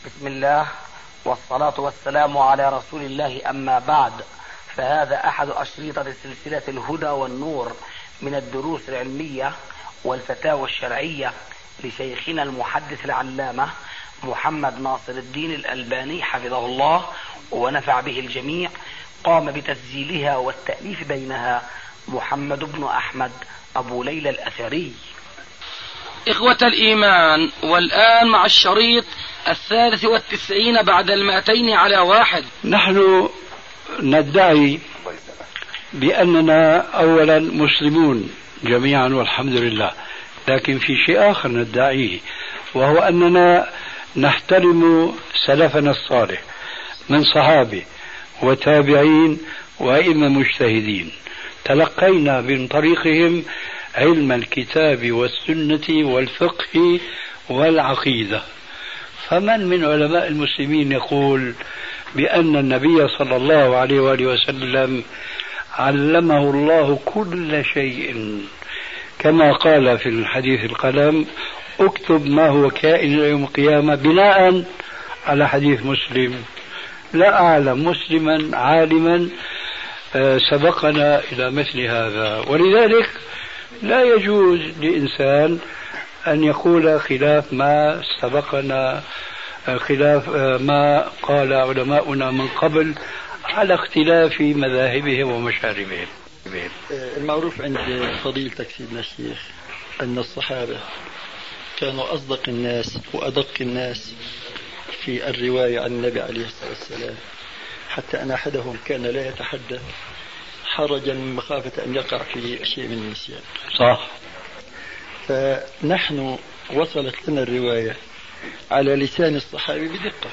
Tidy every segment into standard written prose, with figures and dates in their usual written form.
بسم الله والصلاة والسلام على رسول الله، أما بعد، فهذا أحد أشريطة سلسلة الهدى والنور من الدروس العلمية والفتاوى الشرعية لشيخنا المحدث العلامة محمد ناصر الدين الألباني حفظه الله ونفع به الجميع. قام بتسجيلها والتأليف بينها محمد بن أحمد أبو ليلى الأثري. إخوة الإيمان، والآن مع الشريط 93 بعد 200 نحن ندعي بأننا أولا مسلمون جميعا والحمد لله، لكن في شيء آخر ندعيه، وهو أننا نحترم سلفنا الصالح من صحابة وتابعين وأئمة مجتهدين، تلقينا من طريقهم علم الكتاب والسنة والفقه والعقيدة. فمن من علماء المسلمين يقول بأن النبي صلى الله عليه وآله وسلم علمه الله كل شيء، كما قال في الحديث القلم: اكتب ما هو كائن يوم القيامة، بناء على حديث مسلم. لا أعلم مسلما عالما سبقنا إلى مثل هذا، ولذلك لا يجوز لإنسان أن يقول خلاف ما سبقنا، خلاف ما قال علماؤنا من قبل، على اختلاف مذاهبهم ومشاربهم. المعروف عند فضيلتك سيدنا الشيخ أن الصحابة كانوا أصدق الناس وأدق الناس في الرواية عن النبي عليه الصلاة والسلام، حتى أن أحدهم كان لا يتحدث حرجا من مخافة أن يقع في شيء من النسيان. صح. فنحن وصلت لنا الرواية على لسان الصحابي بدقة،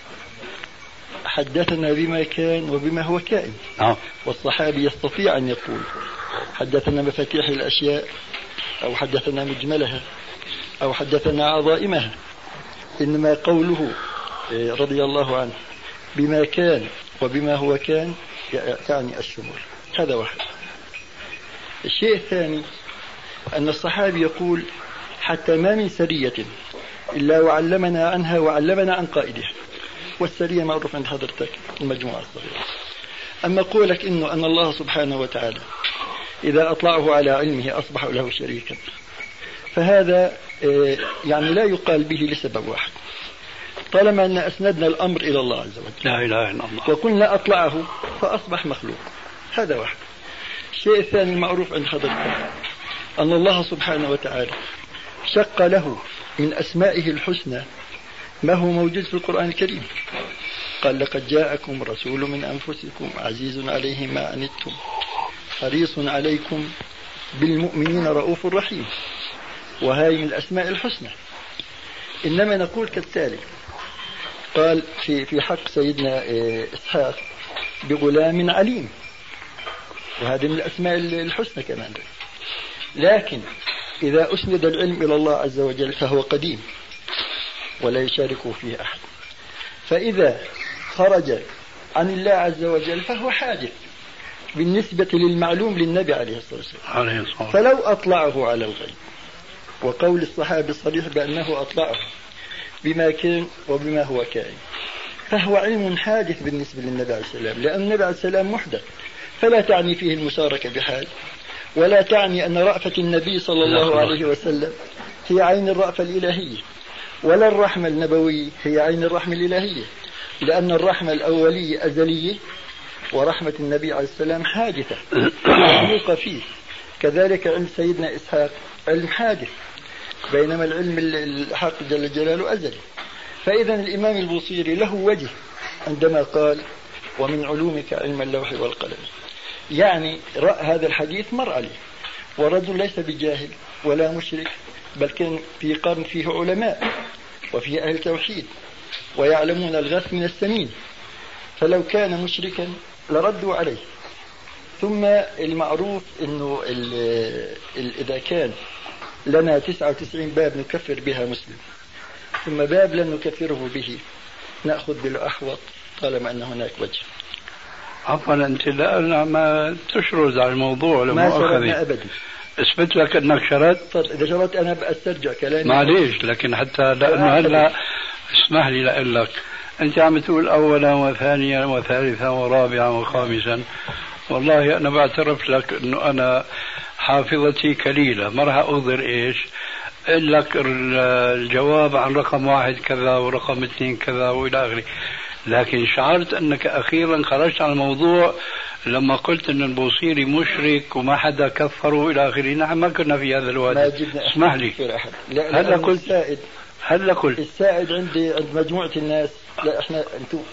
حدثنا بما كان وبما هو كائن. والصحابي يستطيع أن يقول حدثنا مفاتيح الأشياء، أو حدثنا مجملها، أو حدثنا عظائمها. إنما قوله رضي الله عنه بما كان وبما هو كان يعني الشمول. هذا واحد. الشيء الثاني أن الصحابي يقول: حتى ما من سرية إلا وعلمنا عنها وعلمنا عن قائدها. والسرية معروف عند حضرتك المجموعة الصغيرة. أما قولك أن الله سبحانه وتعالى إذا أطلعه على علمه أصبح له شريكا، فهذا يعني لا يقال به لسبب واحد: طالما أن أسندنا الأمر إلى الله عز وجل، لا إله إلا الله، وقلنا أطلعه فأصبح مخلوق. هذا واحد. الشيء الثاني المعروف عند حضرتك أن الله سبحانه وتعالى شق له من أسمائه الحسنى ما هو موجود في القرآن الكريم. قال: لقد جاءكم رسول من أنفسكم عزيز عليه ما عنتم حريص عليكم بالمؤمنين رؤوف رحيم. وهذه من الأسماء الحسنى. إنما نقول كالتالي: قال في حق سيدنا إسحاق بغلام عليم، وهذه من الأسماء الحسنى كمان. لكن إذا أسند العلم إلى الله عز وجل فهو قديم ولا يشاركه فيه أحد، فإذا خرج عن الله عز وجل فهو حادث بالنسبة للمعلوم للنبي عليه الصلاة والسلام. فلو أطلعه على الغيب، وقول الصحابي الصريح بأنه أطلعه بما كان وبما هو كائن، فهو علم حادث بالنسبة للنبي عليه السلام، لأن النبي عليه السلام محدث، فلا تعني فيه المشاركة بحال، ولا تعني أن رأفة النبي صلى الله عليه وسلم هي عين الرأفة الإلهية، ولا الرحمة النبوية هي عين الرحمة الإلهية، لأن الرحمة الأولية أزلية، ورحمة النبي عليه السلام حادثة مخلوقة فيه. كذلك علم سيدنا إسحاق علم حادث، بينما العلم الحق جل جلاله أزلي. فإذا الإمام البوصيري له وجه عندما قال: ومن علومك علم اللوح والقلم. يعني رأى هذا الحديث مر عليه، ورجل ليس بجاهل ولا مشرك، بل كان في قرن فيه علماء وفيه أهل توحيد ويعلمون الغث من السمين، فلو كان مشركا لردوا عليه. ثم المعروف أنه إذا كان لنا 99 باب نكفر بها مسلم، ثم باب لن نكفره به نأخذ بالأحوط طالما أن هناك وجه. عفوا، أنت الآن ما تشرد على الموضوع. ما شردنا أبدا. اثبت لك أنك شردت. إذا شردت أنا بأسترجع كلامي. معليش، لكن حتى لأنه هلا اسمح لي لأقول لك، أنت عم تقول أولا وثانيا وثالثا ورابعا وخامسا. والله أنا بعترف لك أنه أنا حافظتي كليلة، ما راح أغدر إيش أقول لك الجواب عن رقم 1 كذا ورقم 2 كذا وإلى آخره. لكن شعرت أنك أخيرا خرجت عن الموضوع لما قلت أن البوصيري مشرك وما حدا كفره إلى آخره. نحن ما كنا في هذا الوادي. اسمح لي، هلا قلت السائد عند مجموعة الناس. لا احنا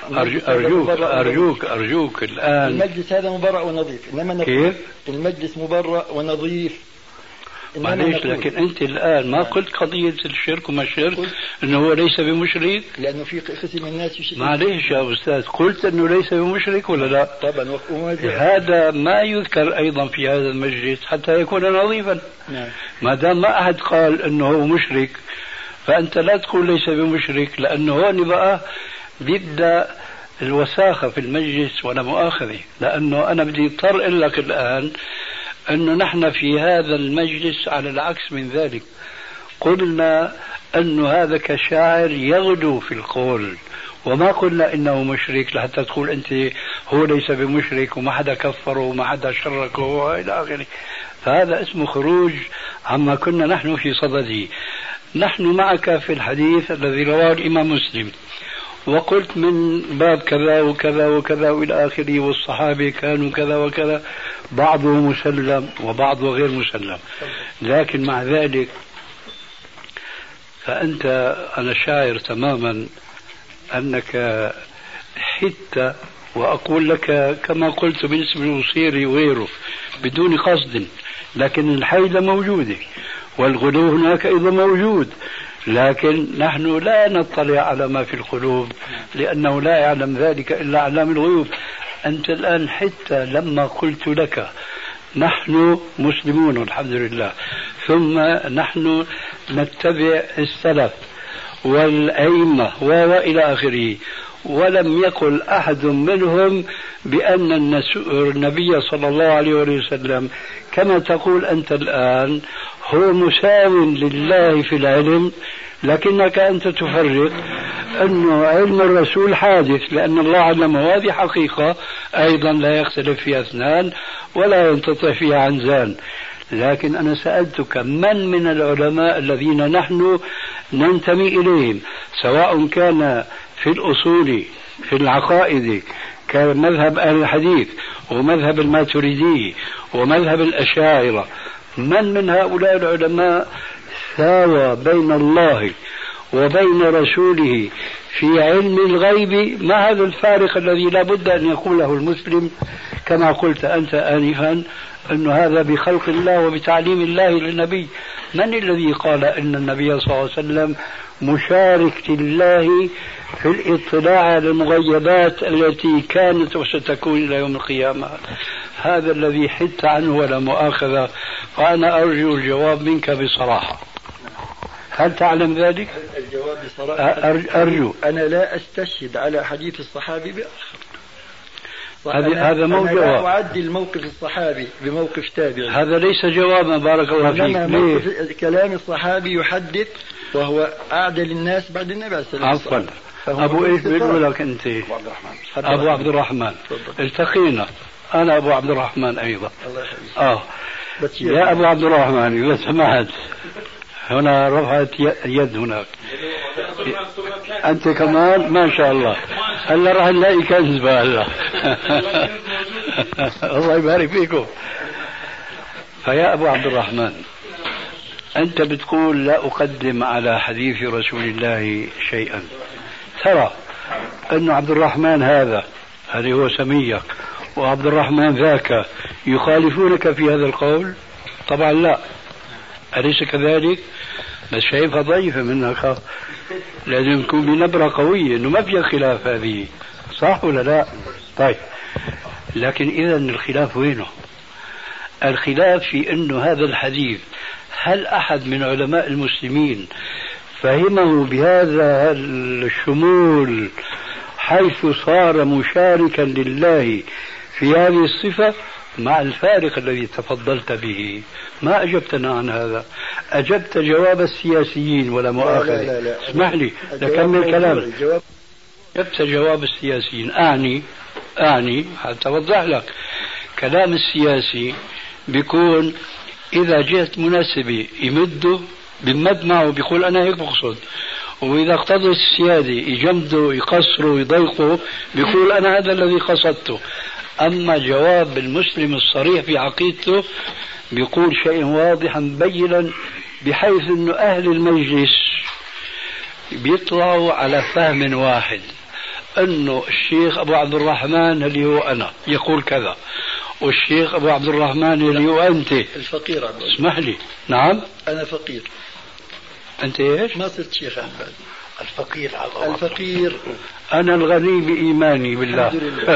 أرجوك الآن المجلس هذا مبرأ ونظيف، إنما كيف؟ المجلس مبرأ ونظيف. معليش، لكن أنت الآن ما قلت قضية الشرك وما الشرك أنه هو ليس بمشرك؟ لأنه في قسم من الناس يشرك. معليش يا أستاذ، قلت أنه ليس بمشرك ولا لا؟ طبعا. هذا ما يذكر أيضا في هذا المجلس حتى يكون نظيفا. نعم. ما دام ما أحد قال أنه هو مشرك فأنت لا تقول ليس بمشرك، لأنه هون بقى بيبدأ الوساخة في المجلس ولا مؤاخذة. لأنه أنا بدي اضطر أقول لك الآن أنه نحن في هذا المجلس على العكس من ذلك، قلنا أنه هذا كشاعر يغدو في القول، وما قلنا إنه مشرك لحتى تقول أنت هو ليس بمشرك وما حدا كفره وما حدا شركه وإلى آخره. فهذا اسمه خروج عما كنا نحن في صدده. نحن معك في الحديث الذي رواه الإمام مسلم، وقلت من باب كذا وكذا وكذا وإلى آخره، والصحابة كانوا كذا وكذا، بعضه مسلم وبعضه غير مسلم. لكن مع ذلك فأنت، أنا شاعر تماما أنك حتى، وأقول لك كما قلت بالنسبة للبوصيري وغيره بدون قصد، لكن الحيلة موجودة والغلو هناك أيضا موجود، لكن نحن لا نطلع على ما في القلوب لأنه لا يعلم ذلك إلا علام الغيوب. أنت الآن حتى لما قلت لك نحن مسلمون الحمد لله، ثم نحن نتبع السلف والأئمة وإلى آخره، ولم يقل أحد منهم بأن النبي صلى الله عليه وسلم كما تقول أنت الآن هو مساو لله في العلم، لكنك أنت تفرق أنه علم الرسول حادث لأن الله علمه، هذه حقيقة أيضا لا يختلف فيها اثنان ولا ينتطع فيها عنزان. لكن أنا سألتك من العلماء الذين نحن ننتمي إليهم، سواء كان في الأصول في العقائد كمذهب أهل الحديث ومذهب الماتريدي ومذهب الأشاعرة، من هؤلاء العلماء ساوى بين الله وبين رسوله في علم الغيب؟ ما هذا الفارق الذي لا بد أن يقوله المسلم كما قلت أنت آنفا أن هذا بخلق الله وبتعليم الله للنبي؟ من الذي قال أن النبي صلى الله عليه وسلم مشارك لله في الاطلاع على المغيبات التي كانت وستكون إلى يوم القيامة؟ هذا الذي حدت عنه ولا مؤاخذة، وأنا أرجو الجواب منك بصراحة. هل تعلم ذلك؟ الجواب بصراحة أرجو. أنا لا أستشهد على حديث الصحابي بآخر. هذا مو جواب. لا أعدل موقف الصحابي بموقف تابعي. هذا ليس جوابا بارك الله فيك. موقف كلام الصحابي يحدث وهو أعدل الناس بعد النبي عليه الصلاة والسلام. عفوا. أبو إيش بيقول لك أنت؟ أبو عبد الرحمن. التقينا أنا أبو عبد الرحمن أيضا. يا أبو عبد الرحمن إذا سمحت، هنا رفعت يد هناك. أنت كمان ما شاء الله، هلا راح نلاقي كنز هلا. الله يبارك فيكم. فيا أبو عبد الرحمن، أنت بتقول لا أقدم على حديث رسول الله شيئا، ترى أن عبد الرحمن هذا هو سميك وعبد الرحمن ذاك يخالفونك في هذا القول؟ طبعا لا، أليس كذلك؟ بس شايفها ضعيفة منك، لازم يكون بنبرة قوية إنه ما فيها خلاف، هذه صح ولا لا؟ طيب، لكن إذا الخلاف وينه؟ الخلاف في إنه هذا الحديث هل أحد من علماء المسلمين فهمه بهذا الشمول حيث صار مشاركا لله في هذه الصفة؟ مع الفارق الذي تفضلت به ما أجبتنا عن هذا. أجبت جواب السياسيين ولا مؤاخذة. لا. اسمح لي لكمل كلامي. أجبت جواب السياسيين. أعني حتى أوضح لك كلام السياسي بيكون إذا جهة مناسبة يمده بمد معه بيقول أنا هيك بقصد، وإذا اقتضت السيادة يجمده يقصره يضيقه بيقول أنا هذا الذي قصدته. أما جواب المسلم الصريح في عقيدته بيقول شيء واضحا مبينا، بحيث أنه أهل المجلس بيطلعوا على فهم واحد، أنه الشيخ أبو عبد الرحمن اللي هو أنا يقول كذا، والشيخ أبو عبد الرحمن اللي هو أنت الفقير عبد الله. اسمح لي. نعم أنا فقير. أنت إيش؟ ما صرت شيخ أحمد. الفقير الفقير. أنا الغني بإيماني بالله. الحمد لله.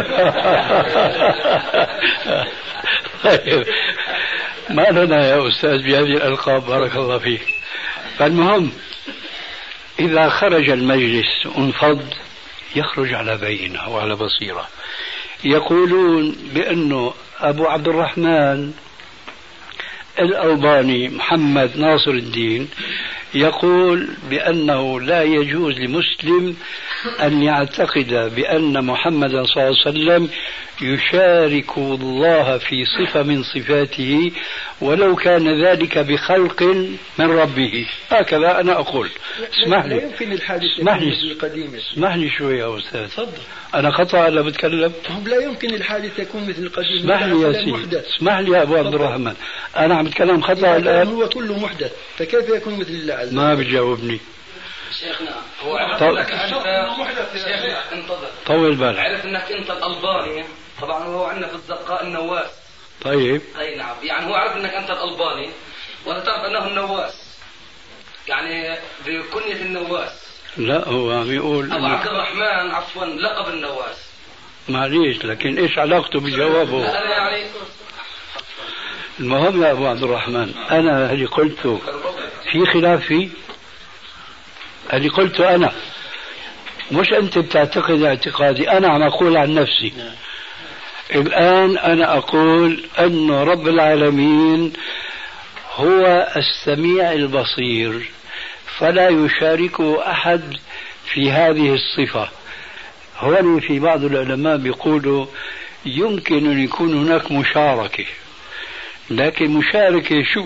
طيب ما لنا يا أستاذ بهذه الألقاب، بارك الله فيك. فالمهم إذا خرج المجلس انفض يخرج على بينة وعلى بصيرة. يقولون بأنه أبو عبد الرحمن الألباني محمد ناصر الدين يقول بأنه لا يجوز لمسلم أن يعتقد بأن محمدا صلى الله عليه وسلم يشارك الله في صفة من صفاته لو كان ذلك بخلق من ربه. هكذا أنا أقول. اسمح لي. لا يمكن الحادث القديم. اسمح لي شوي يا أستاذ. تفضل. أنا قطع ولا بتكلم؟ لا يمكن الحادث يكون مثل القديم. اسمح لي يا سيدي. اسمح لي يا أبو عبد الرحمن. أنا عم بتكلم خطأ الآن. هو كله محدث، فكيف يكون مثل الله عز وجل؟ ما بتجاوبني. شيخنا هو عرف انك انت شيخنا انتظر طول بالك. عرف انك انت الالباني، طبعا هو عندنا في الزرقاء النواس. طيب اي نعم، يعني هو عرف انك انت الالباني ولا تعرف انه النواس، يعني بكنية النواس. لا هو عم يقول ابو عبد الرحمن عفوا لقب النواس. معليش، لكن ايش علاقته بجوابه؟ لا يعني المهم يا ابو عبد الرحمن، انا اللي قلته في خلاف فيه، اللي قلته أنا مش أنت بتعتقد اعتقادي، أنا عم أقول عن نفسي. الآن أنا أقول أن رب العالمين هو السميع البصير، فلا يشاركه أحد في هذه الصفة. هون في بعض العلماء بيقولوا يمكن أن يكون هناك مشاركة، لكن مشاركة شو؟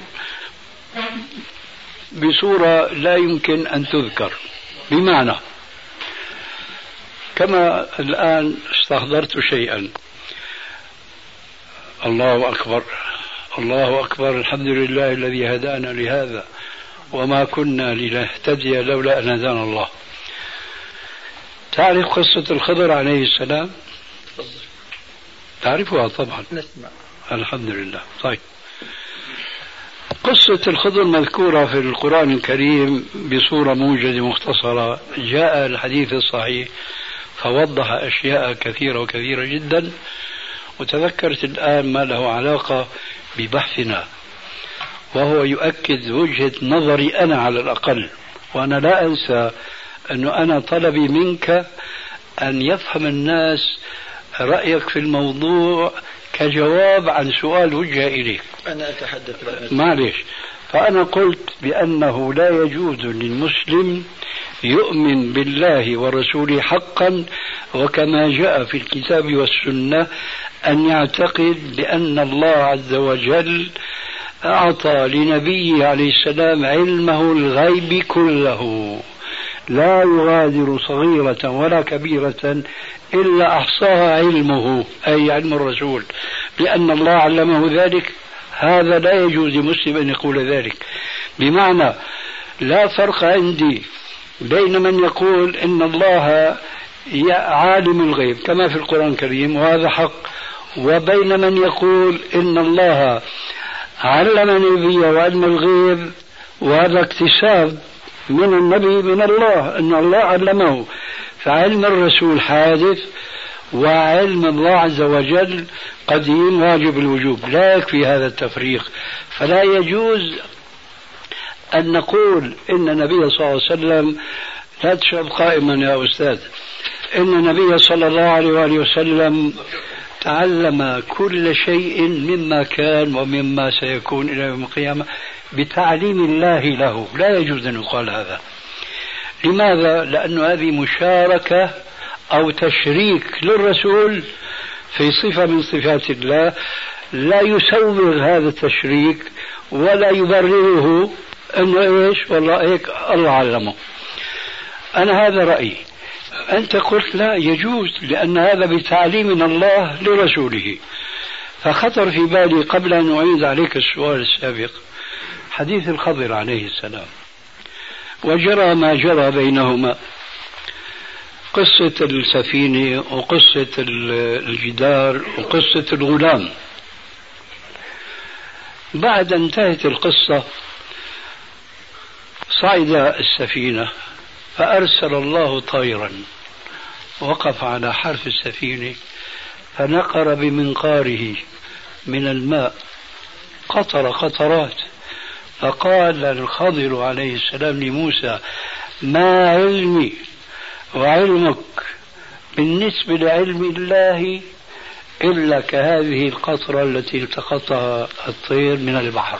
بصورة لا يمكن أن تذكر. بمعنى كما الآن استحضرت شيئا، الله أكبر الله أكبر الحمد لله الذي هدانا لهذا وما كنا لنهتدي لولا أن هدانا الله. تعرف قصة الخضر عليه السلام؟ تعرفها طبعا. نسمع. الحمد لله. طيب، قصة الخضر مذكورة في القرآن الكريم بصورة موجزة مختصرة. جاء الحديث الصحيح فوضح أشياء كثيرة وكثيرة جدا، وتذكرت الآن ما له علاقة ببحثنا، وهو يؤكد وجهة نظري أنا على الأقل. وأنا لا أنسى أنه أنا طلبي منك أن يفهم الناس رأيك في الموضوع كجواب عن سؤال وجه إليك. أنا أتحدث معلش. فأنا قلت بأنه لا يجوز للمسلم يؤمن بالله ورسوله حقا وكما جاء في الكتاب والسنة أن يعتقد بأن الله عز وجل أعطى لنبيه عليه السلام علمه الغيب كله، لا يغادر صغيرة ولا كبيرة إلا أحصاها علمه، أي علم الرسول، لأن الله علمه ذلك. هذا لا يجوز لمسلم أن يقول ذلك. بمعنى لا فرق عندي بين من يقول إن الله عالم الغيب كما في القرآن الكريم وهذا حق، وبين من يقول إن الله علم النبي وعلم الغيب وهذا اكتساب من النبي من الله، إن الله علمه. فعلم الرسول حادث وعلم الله عز وجل قديم واجب الوجوب. لا يكفي هذا التفريق. فلا يجوز أن نقول إن النبي صلى الله عليه وسلم، لا تشرب قائما يا أستاذ، إن النبي صلى الله عليه وآله وسلم تعلم كل شيء مما كان ومما سيكون إلى يوم القيامة بتعليم الله له. لا يجوز أن يقال هذا. لماذا؟ لأن هذه مشاركة أو تشريك للرسول في صفة من صفات الله، لا يسوغ هذا التشريك ولا يبرره أنه إيش والله هيك الله علمه. أنا هذا رأيي. أنت قلت لا يجوز لأن هذا بتعليم من الله لرسوله. فخطر في بالي قبل أن أعيد عليك السؤال السابق حديث الخضر عليه السلام، وجرى ما جرى بينهما، قصة السفينة وقصة الجدار وقصة الغلام. بعد انتهت القصة صعد السفينة فأرسل الله طيرا وقف على حرف السفينة فنقر بمنقاره من الماء قطرات، فقال الخضر عليه السلام لموسى: ما علمي وعلمك بالنسبة لعلم الله إلا كهذه القطرة التي التقطها الطير من البحر.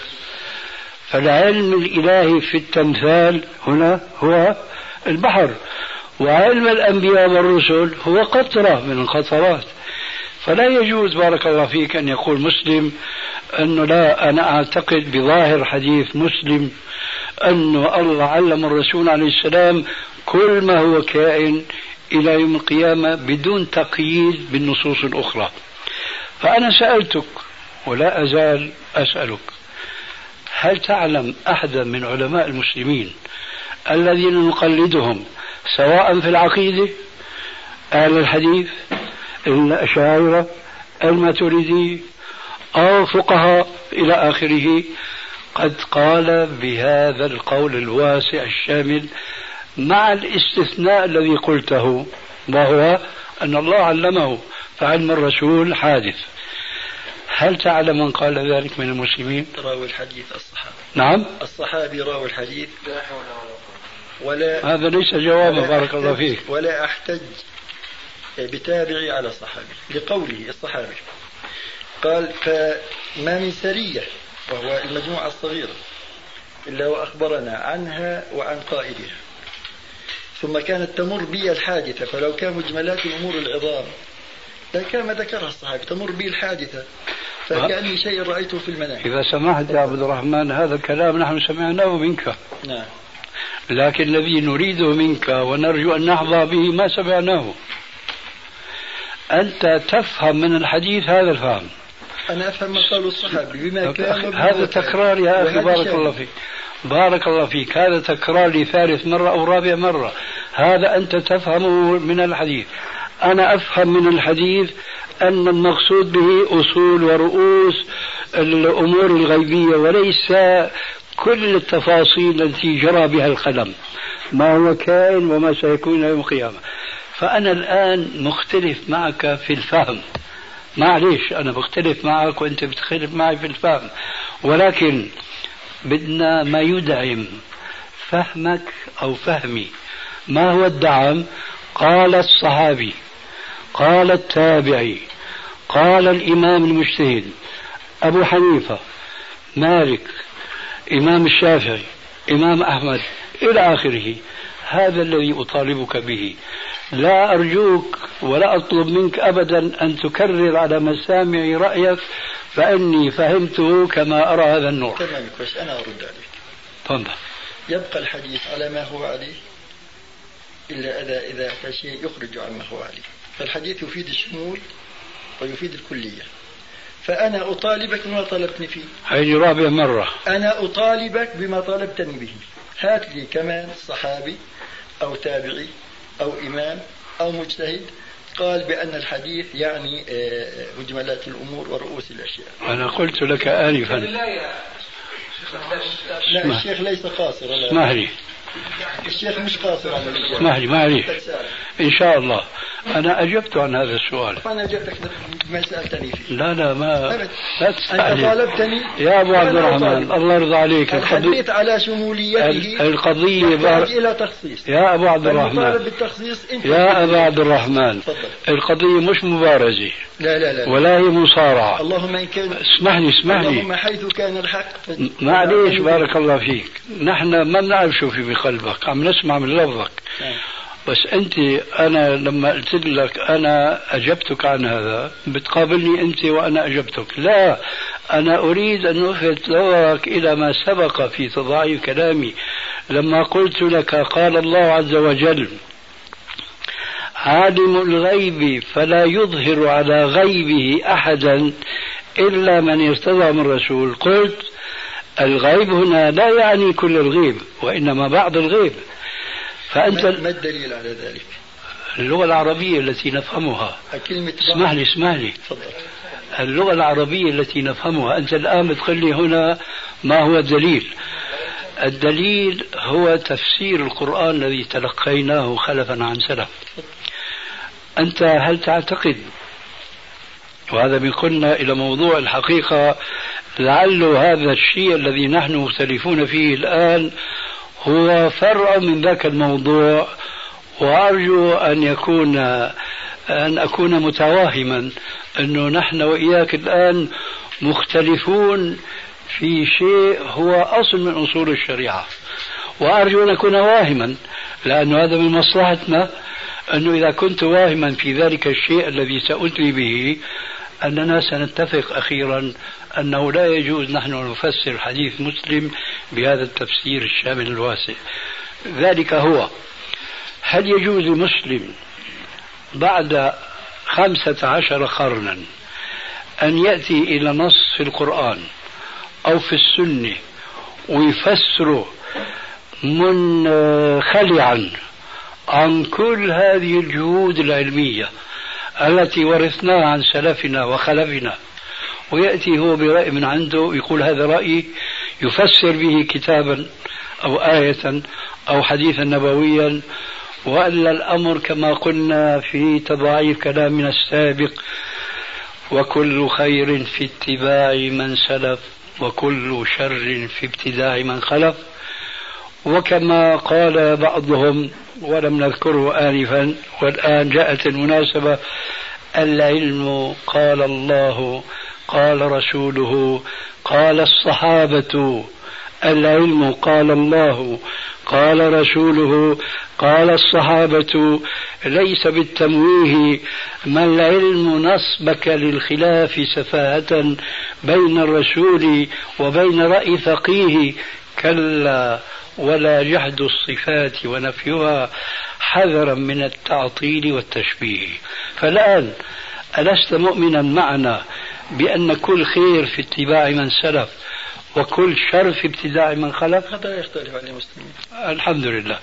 فالعلم الإلهي في التمثال هنا هو البحر، وعلم الأنبياء والرسل هو قطرة من القطرات. فلا يجوز بارك الله فيك أن يقول مسلم أنه لا، أنا أعتقد بظاهر حديث مسلم أنه الله علم الرسول عليه السلام كل ما هو كائن إلى يوم القيامة بدون تقييد بالنصوص الأخرى. فأنا سألتك ولا أزال أسألك: هل تعلم أحدا من علماء المسلمين الذين نقلدهم سواء في العقيدة أهل الحديث الأشاعرة الماتريدي أو فقهاء إلى آخره قد قال بهذا القول الواسع الشامل مع الاستثناء الذي قلته، وهو أن الله علمه فعلم الرسول حادث؟ هل تعلم من قال ذلك من المسلمين؟ راوي الحديث الصحابي. نعم، الصحابي راوي الحديث. ولا هذا ليس جوابا بارك الله فيك. ولا أحتج بتابعي على صحابي لقوله الصحابي قال: فما من سرية وهو المجموعة الصغيرة إلا وأخبرنا عنها وعن قائدها، ثم كانت تمر بي الحادثة، فلو كان مجملات الأمور العظام لكان ذكرها الصحابي، تمر بي الحادثة فكأني شيء رأيته في المنام. إذا سمحت يا عبد الرحمن، هذا الكلام نحن سمعناه منك. نعم. لكن الذي نريده منك ونرجو أن نحظى به ما سمعناه. أنت تفهم من الحديث هذا الفهم. أنا أفهم ما قاله الصحابي بما كان. هذا تكرار يا أخي بارك الله فيك، بارك الله فيك، هذا تكرار لثالث مرة أو رابع مرة. هذا أنت تفهمه من الحديث. أنا أفهم من الحديث أن المقصود به أصول ورؤوس الأمور الغيبية وليس كل التفاصيل التي جرى بها القلم، ما هو كائن وما سيكون يوم القيامة. فأنا الآن مختلف معك في الفهم، معليش أنا بختلف معك وأنت بتختلف معي في الفهم، ولكن بدنا ما يدعم فهمك أو فهمي. ما هو الدعم؟ قال الصحابي، قال التابعي، قال الإمام المجتهد أبو حنيفة، مالك، إمام الشافعي، إمام أحمد إلى آخره. هذا الذي أطالبك به. لا أرجوك ولا أطلب منك أبدا أن تكرر على مسامعي رأيك، فإني فهمته كما أرى هذا النور. تمام، بس أنا أرد عليك. تفضل. يبقى الحديث على ما هو عليه إلا إذا أتى شيء يخرج عما هو عليه. فالحديث يفيد الشمول ويفيد الكلية. فأنا أطالبك بما طلبتني فيه. هذه رابع مرة. أنا أطالبك بما طلبتني به. هات لي كمان صحابي أو تابعي أو إمام أو مجتهد قال بأن الحديث يعني مجملات الأمور ورؤوس الأشياء. أنا قلت لك آنفا. لا، الشيخ ليس قاصر. اسمح لي. الشيخ مش قاصر على الإجابة. اسمح لي، معليش إن شاء الله. أنا أجبت عن هذا السؤال. أنا أجبتك ما سألتني فيه. لا ما أنت طالبتني يا أبو عبد الرحمن، الله يرضى عليك. الحديث على شموليته القضية يحتاج إلى تخصيص. يا أبو عبد الرحمن، يا أبو عبد الرحمن، القضية مش مبارزة. لا ولا هي مصارعة. اللهم إن كان اسمح لي اللهم حيث كان الحق معليش بارك الله فيك. نحن ما بنعرف شو في بقلبك، عم نسمع من لفظك. بس أنت، أنا لما قلت لك أنا أجبتك عن هذا بتقابلني أنت وأنا أجبتك. لا، أنا أريد أن ألفت نظرك إلى ما سبق في تضاعيف كلامي لما قلت لك قال الله عز وجل عالم الغيب فلا يظهر على غيبه أحدا إلا من ارتضى من رسول. قلت الغيب هنا لا يعني كل الغيب، وإنما بعض الغيب. فأنت ما الدليل على ذلك؟ اللغة العربية التي نفهمها. اسمح لي. اللغة العربية التي نفهمها. أنت الآن بتقول لي هنا ما هو الدليل؟ الدليل هو تفسير القرآن الذي تلقيناه خلفا عن سلف. أنت هل تعتقد، وهذا بيقلنا إلى موضوع الحقيقة، لعل هذا الشيء الذي نحن مختلفون فيه الآن هو فرع من ذاك الموضوع، وأرجو أن أكون متواهما أنه نحن وإياك الآن مختلفون في شيء هو أصل من أصول الشريعة، وأرجو أن أكون واهما، لأن هذا من مصلحتنا، أنه إذا كنت واهما في ذلك الشيء الذي سأتلي به أننا سنتفق أخيرا أنه لا يجوز نحن نفسر حديث مسلم بهذا التفسير الشامل الواسع. ذلك هو: هل يجوز لمسلم بعد 15 قرنا أن يأتي إلى نص في القرآن أو في السنة ويفسره منخلعا عن كل هذه الجهود العلمية التي ورثناها عن سلفنا وخلفنا، ويأتي هو برأي من عنده يقول هذا رأيي، يفسر به كتابا أو آية أو حديثا نبويا، وألا الأمر كما قلنا في تضاعيف كلامنا السابق: وكل خير في اتباع من سلف وكل شر في ابتداع من خلف. وكما قال بعضهم ولم نذكره آنفا والآن جاءت المناسبة: العلم قال الله قال رسوله قال الصحابة. العلم قال الله قال رسوله قال الصحابة، ليس بالتمويه ما العلم نصبك للخلاف سفاهة بين الرسول وبين رأي فقيه، كلا ولا جحد الصفات ونفيها حذرا من التعطيل والتشبيه. فالآن ألست مؤمنا معنا بأن كل خير في اتباع من سلف وكل شر في ابتداع من خلف؟ هذا يختلف عن المسلمين. الحمد لله.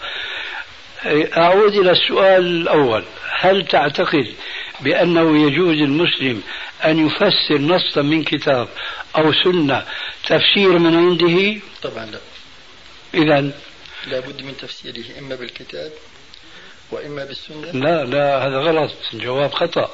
أعود إلى السؤال الأول: هل تعتقد بأنه يجوز المسلم أن يفسر نصا من كتاب أو سنة تفسير من عنده؟ طبعا لا. إذن لا بد من تفسيره إما بالكتاب وإما بالسنة. لا هذا غلط، جواب خطأ.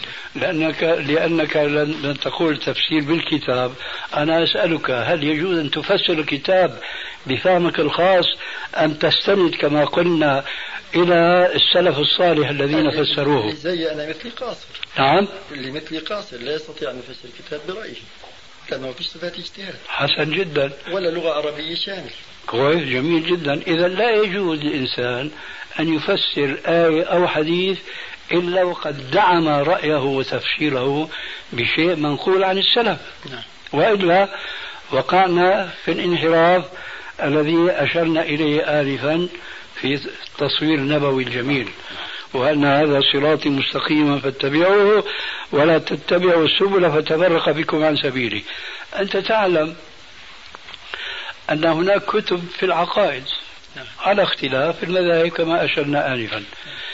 لأنك لن تقول تفسير بالكتاب. أنا أسألك: هل يجوز أن تفسر الكتاب بفهمك الخاص أم تستند كما قلنا إلى السلف الصالح الذين فسروه؟ زي أنا مثلي قاصر. نعم، اللي مثلي قاصر لا يستطيع أن يفسر الكتاب برأيه لأنه في صفات اجتهاد. حسن جدا. ولا لغة عربية شامل. كويس، جميل جدا. إذا لا يجوز للإنسان أن يفسر آية أو حديث إلا وقد دعم رأيه وتفسيره بشيء منقول عن السلف. وإلا وقعنا في الانحراف الذي أشرنا إليه آنفا في التصوير النبوي الجميل: وأن هذا صراطي مستقيما فاتبعوه ولا تتبعوا السبل فتفرق بكم عن سبيله. أنت تعلم أن هناك كتب في العقائد على اختلاف المذاهب كما أشرنا آنفا.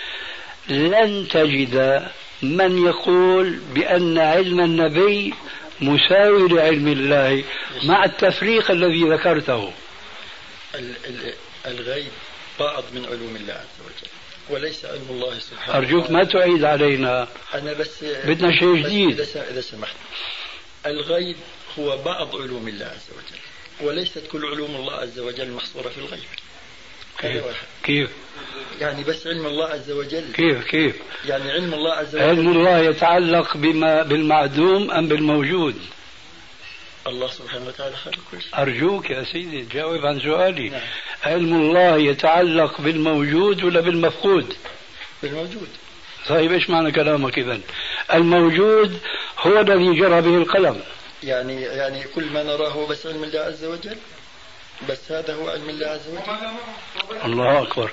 لن تجد من يقول بأن علم النبي مساوي لعلم الله مع التفريق الذي ذكرته. الغيب بعض من علوم الله عز وجل، وليس علم الله سبحانه. أرجوك ما تعيد علينا، أنا بس بدنا شيء جديد. إذا سمحت، الغيب هو بعض علوم الله عز وجل، وليست كل علوم الله عز وجل محصورة في الغيب. كيف؟ يعني بس علم الله عز وجل. كيف؟ يعني علم الله عز وجل، علم الله يتعلق بالمعدوم أم بالموجود؟ الله سبحانه وتعالى خالق كل شيء. أرجوك يا سيدي جاوب عن سؤالي. نعم. علم الله يتعلق بالموجود ولا بالمفقود؟ بالموجود. طيب إيش معنى كلامك إذن؟ الموجود هو الذي جرى به القلم. يعني كل ما نراه بس علم الله عز وجل، بس هذا هو علم الله عز وجل. الله أكبر.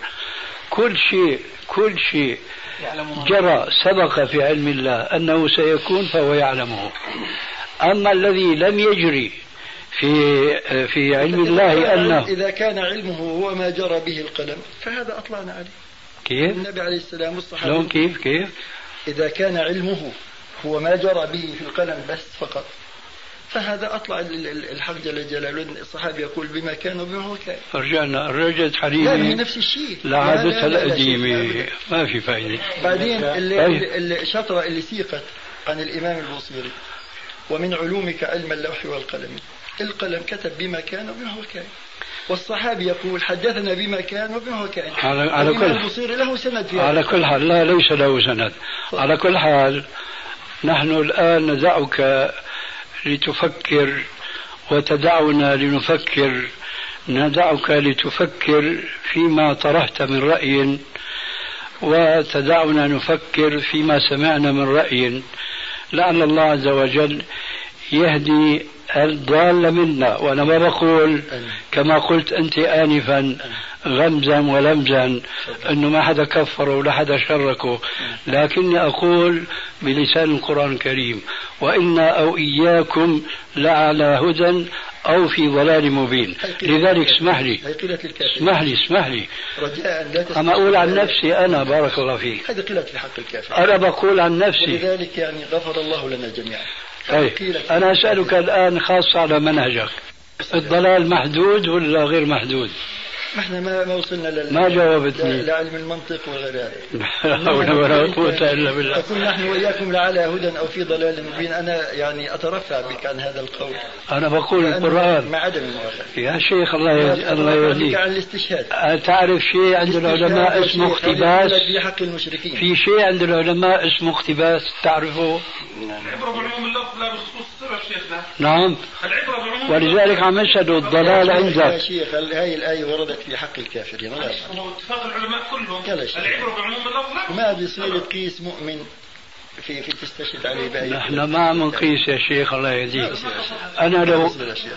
كل شيء جرى سبق في علم الله أنه سيكون فهو يعلمه. أما الذي لم يجري في علم الله أنه إذا كان علمه هو ما جرى به القلم فهذا أطلعنا عليه. كيف؟ النبي عليه السلام والصحابة. كيف؟ إذا كان علمه هو ما جرى به في القلم بس فقط فهذا أطلع الحق جل جلاله. الصحابي يقول بما كان وبما هو كان. رجعت حريمي نفس الشيء لعادتها القديمة، ما في فائدة. بعدين الشطرة اللي سيقت عن الإمام البوصيري: ومن علومك علم اللوح والقلم. القلم كتب بما كان وبما هو كان، والصحابي يقول حدثنا بما كان وبما هو كان. على كل البوصيري له سند في على كل حال. لا، ليس له سند. على كل حال نحن الآن ندعك لتفكر وتدعنا لنفكر. ندعك لتفكر فيما طرحت من رأي وتدعنا نفكر فيما سمعنا من رأي، لعل الله عز وجل يهدي الضال منا. وأنا ما بقول كما قلت أنت آنفا غمزا ولمزا أنه ما حدا كفره ولا حدا شركه، لكني أقول بلسان القرآن الكريم: وإنا أو إياكم لعلى هدى أو في ضلال مبين. لذلك اسمح لي أما أقول عن نفسي أنا، بارك الله فيك، هذه قلة في حق الكافر. أنا بقول عن نفسي، لذلك يعني غفر الله لنا جميعا. أنا أسألك الآن خاصة على منهجك، الضلال محدود ولا غير محدود؟ احنا ما وصلنا ما جاوبتني لعلم المنطق وغير هذا. لا حول ولا قوة إلا بالله. أقول نحن وإياكم لعلى هدى أو في ضلال مبين. أنا يعني أترفع بك عن هذا القول. أنا بقول القرآن مع عدم الموافقة يا شيخ. الله يهديك. عن الاستشهاد. تعرف شيء عند العلماء اسمه اقتباس؟ في حق المشركين في شيء عند العلماء اسمه اقتباس، تعرفه؟ العبرة بعموم اللفظ لا بخصوص السبب شيخنا. نعم، العبرة بعموم. ولذلك عم يشهدوا الضلال عندك يا شيخ. هاي الآية وردت في حق الكافرين. هو اتفاق العلماء كلهم العبرة بعموم اللفظ. ما بيصير تقيس مؤمن في تستشهد عليه بآية. نحن ما عم نقيس يا شيخ. الله يهديك. أنا لو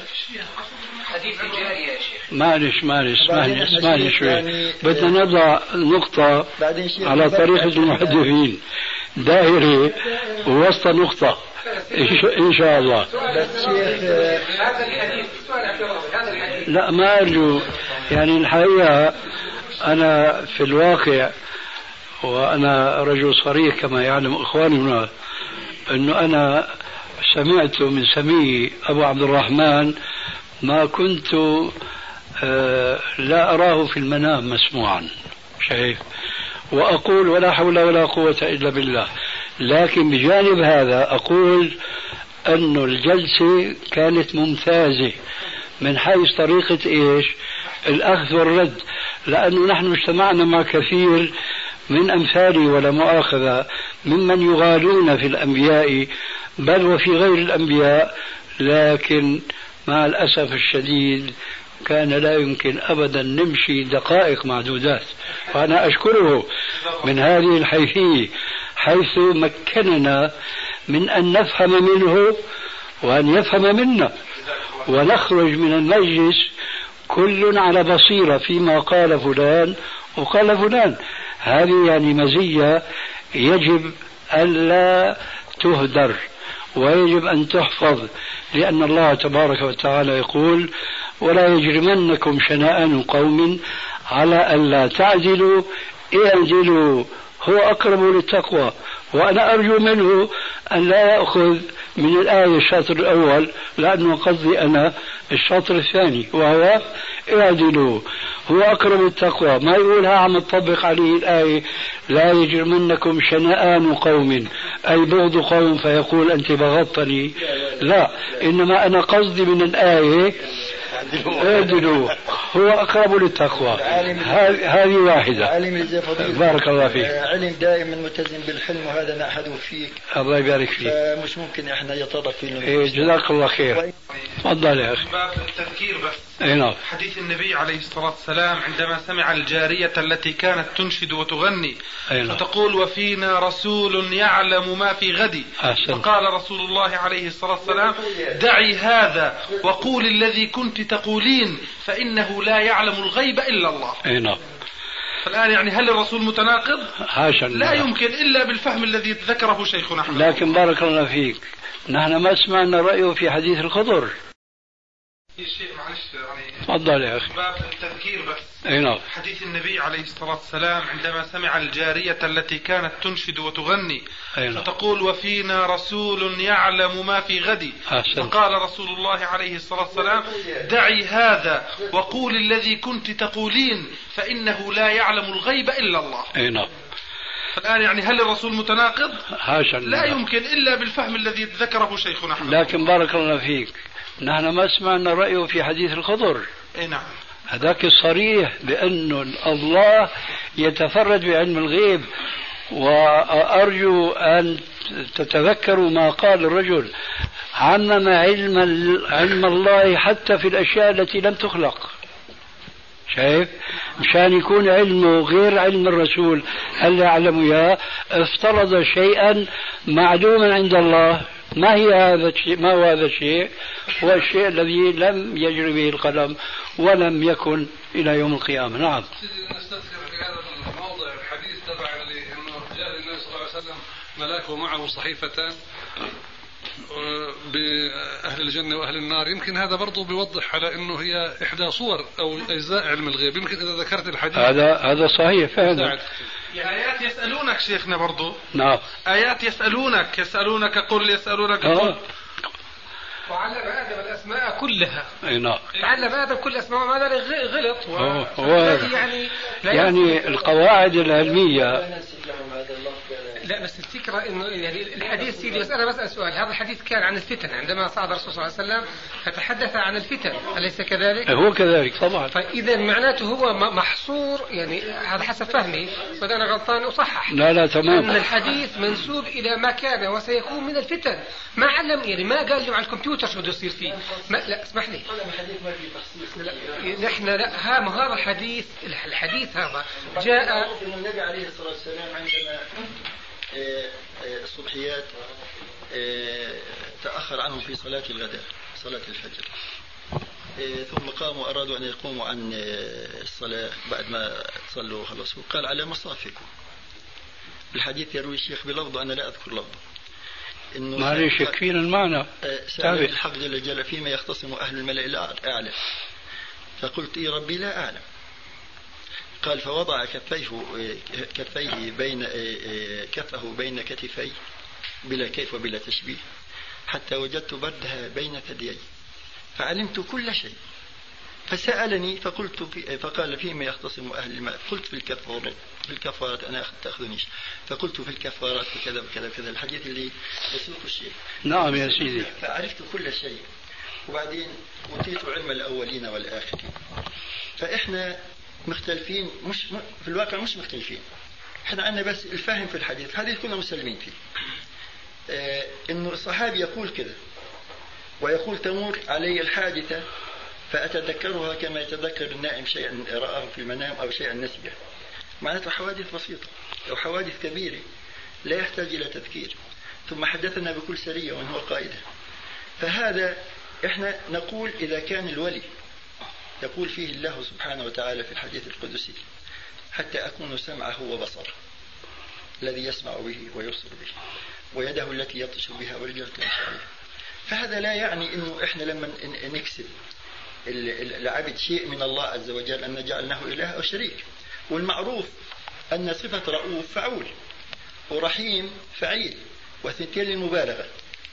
حديث جاري يا شيخ. معلش اسمعني شوي. بدنا نضع نقطة على طريقة المحدثين، دائرة ووسط نقطة إن شاء الله. لا، ما أرجو. يعني الحقيقة أنا في الواقع، وأنا رجل صريح كما يعلم إخواننا، أنه أنا سمعت من سمي أبو عبد الرحمن ما كنت لا أراه في المنام مسموعا، شايف، وأقول ولا حول ولا قوة إلا بالله. لكن بجانب هذا أقول أن الجلسة كانت ممتازة من حيث طريقة إيش الأخذ والرد، لأنه نحن اجتمعنا مع كثير من أمثالي ولا مؤاخذة ممن يغالون في الأنبياء بل وفي غير الأنبياء، لكن مع الأسف الشديد كان لا يمكن أبدا نمشي دقائق معدودات. وأنا أشكره من هذه الحيثية، حيث مكننا من أن نفهم منه وأن يفهم منا، ونخرج من المجلس كل على بصيرة فيما قال فلان وقال فلان. هذه يعني مزية يجب ألا تهدر ويجب أن تحفظ، لأن الله تبارك وتعالى يقول: ولا يجرمنكم شنآن قوم على ألا تعدلوا اعدلوا هو أقرب للتقوى. وأنا أرجو منه أن لا يأخذ من الآية الشاطر الأول، لأنه قصدي أنا الشاطر الثاني وهو اعدلوا هو أقرب التقوى. ما يقولها عم تطبق عليه الآية لا يجرمنكم شنآن قوم أي بغض قوم فيقول أنت بغضتني، لا، إنما أنا قصدي من الآية اعدلوا هو أقرب للتقوى. هذه واحدة. بارك الله فيك. علم دائما ملتزم بالحلم وهذا نأحده فيك. الله يبارك فيك. مش ممكن احنا يتطرق فينا. جزاك الله خير. تفضل يا أخي. باب التذكير بس. نعم. حديث النبي عليه الصلاة والسلام عندما سمع الجارية التي كانت تنشد وتغني فتقول وفينا رسول يعلم ما في غد، فقال رسول الله عليه الصلاة والسلام دعي هذا وقول الذي كنت تقولين فإنه لا يعلم الغيب إلا الله. نعم. فالآن يعني هل الرسول متناقض؟ حاشا، لا يمكن إلا بالفهم الذي ذكره شيخنا أحمد. لكن بارك الله فيك نحن ما سمعنا رأيه في حديث الخضر. شيء معلش يعني. تفضل يا أخي. باب التذكير بس. نعم. حديث النبي عليه الصلاة والسلام عندما سمع الجارية التي كانت تنشد وتغني فتقول وفينا رسول يعلم ما في غد، فقال رسول الله عليه الصلاة والسلام دعي هذا وقول الذي كنت تقولين فإنه لا يعلم الغيب إلا الله. نعم. فالآن يعني هل الرسول متناقض؟ حاشا، لا يمكن إلا بالفهم الذي ذكره شيخنا أحمد. لكن بارك الله فيك نحن ما سمعنا رأيه في حديث الخضر. نعم. هذاك الصريح بأن الله يتفرد بعلم الغيب. وأرجو أن تتذكروا ما قال الرجل عمم علم الله حتى في الأشياء التي لم تخلق. شايف؟ مشان يكون علمه غير علم الرسول هل يعلم إياه، افترض شيئا معلوما عند الله. ما هو هذا الشيء؟ هو الشيء الذي لم يجري به القلم ولم يكن إلى يوم القيامة. نعم. نستذكر في هذا الموضع الحديث تبع أنه جاء النبي صلى الله عليه وسلم ملاك ومعه صحيفتان بأهل الجنة وأهل النار. يمكن هذا برضو بيوضح على أنه هي إحدى صور أو أجزاء علم الغيب. يمكن إذا ذكرت الحديث هذا صحيح فعلا. آيات يسألونك شيخنا برضو. نعم. آيات يسألونك قل يسألونك قل. وعلم آدم الأسماء كلها. نعم. علم آدم كل الأسماء وما ذلك غلط. يعني القواعد العلمية. لا بس الفكرة إنه يعني الحديث سيدي، بس أنا بسأل سؤال. هذا الحديث كان عن الفتن عندما صعد الرسول صلى الله عليه وسلم فتحدث عن الفتن، أليس كذلك؟ هو كذلك طبعا. فإذا معناته هو محصور، يعني هذا حسب فهمي، وإذا أنا غلطان أصحح. لا تمام. أن الحديث منسوب إلى ما كان وسيكون من الفتن. ما علم يعني ما قال له على الكمبيوتر شو بده يصير فيه. لا اسمح لي. نحن لا هذا الحديث هذا جاء النبي عليه الصلاة والسلام عندما الصبحيات تأخر عنهم في صلاة الغداء صلاة الفجر، ثم قاموا أرادوا أن يقوموا عن الصلاة بعد ما صلوا وخلصوا، قال على مصافكم. الحديث يروي الشيخ بلفظ أنا لا أذكر لفظه، إنه معلش يكفينا المعنى. سأل الحق جل جلاله فيما يختصم أهل الملأ الأعلى، فقلت إي ربي لا أعلم. قال فوضع كفيه بين كفه بين كتفي بلا كيف وبلا تشبيه حتى وجدت بردها بين ثديي فعلمت كل شيء. فسألني فقال فيما يختصم أهل الماء، قلت في الكفارات أنا تأخذنيش، فقلت في الكفارات كذا وكذا وكذا، الحديث اللي يسوق الشيء. نعم يا سيدي. فعرفت كل شيء، وبعدين أوتيت علم الأولين والآخرين. فإحنا مختلفين، مش في الواقع مش مختلفين، احنا عندنا بس الفهم في الحديث كنا مسلمين فيه. انه الصحابي يقول كذا ويقول تمر علي الحادثة فأتذكرها كما يتذكر النائم شيئا رآه في المنام أو شيئا نسيه. معناته حوادث بسيطة أو حوادث كبيرة لا يحتاج إلى تذكير. ثم حدثنا بكل سرية ومن هو قائدها. فهذا احنا نقول إذا كان الولي يقول فيه الله سبحانه وتعالى في الحديث القدسي حتى أكون سمعه وبصره الذي يسمع به ويبصر به ويده التي يبطش بها ورجله التي يمشي عليها. فهذا لا يعني إنه إحنا لما نكسب العبد شيء من الله عز وجل أن جعلناه إله أو شريك. والمعروف أن صفة رؤوف فعول ورحيم فعيل وثنتين للمبالغة.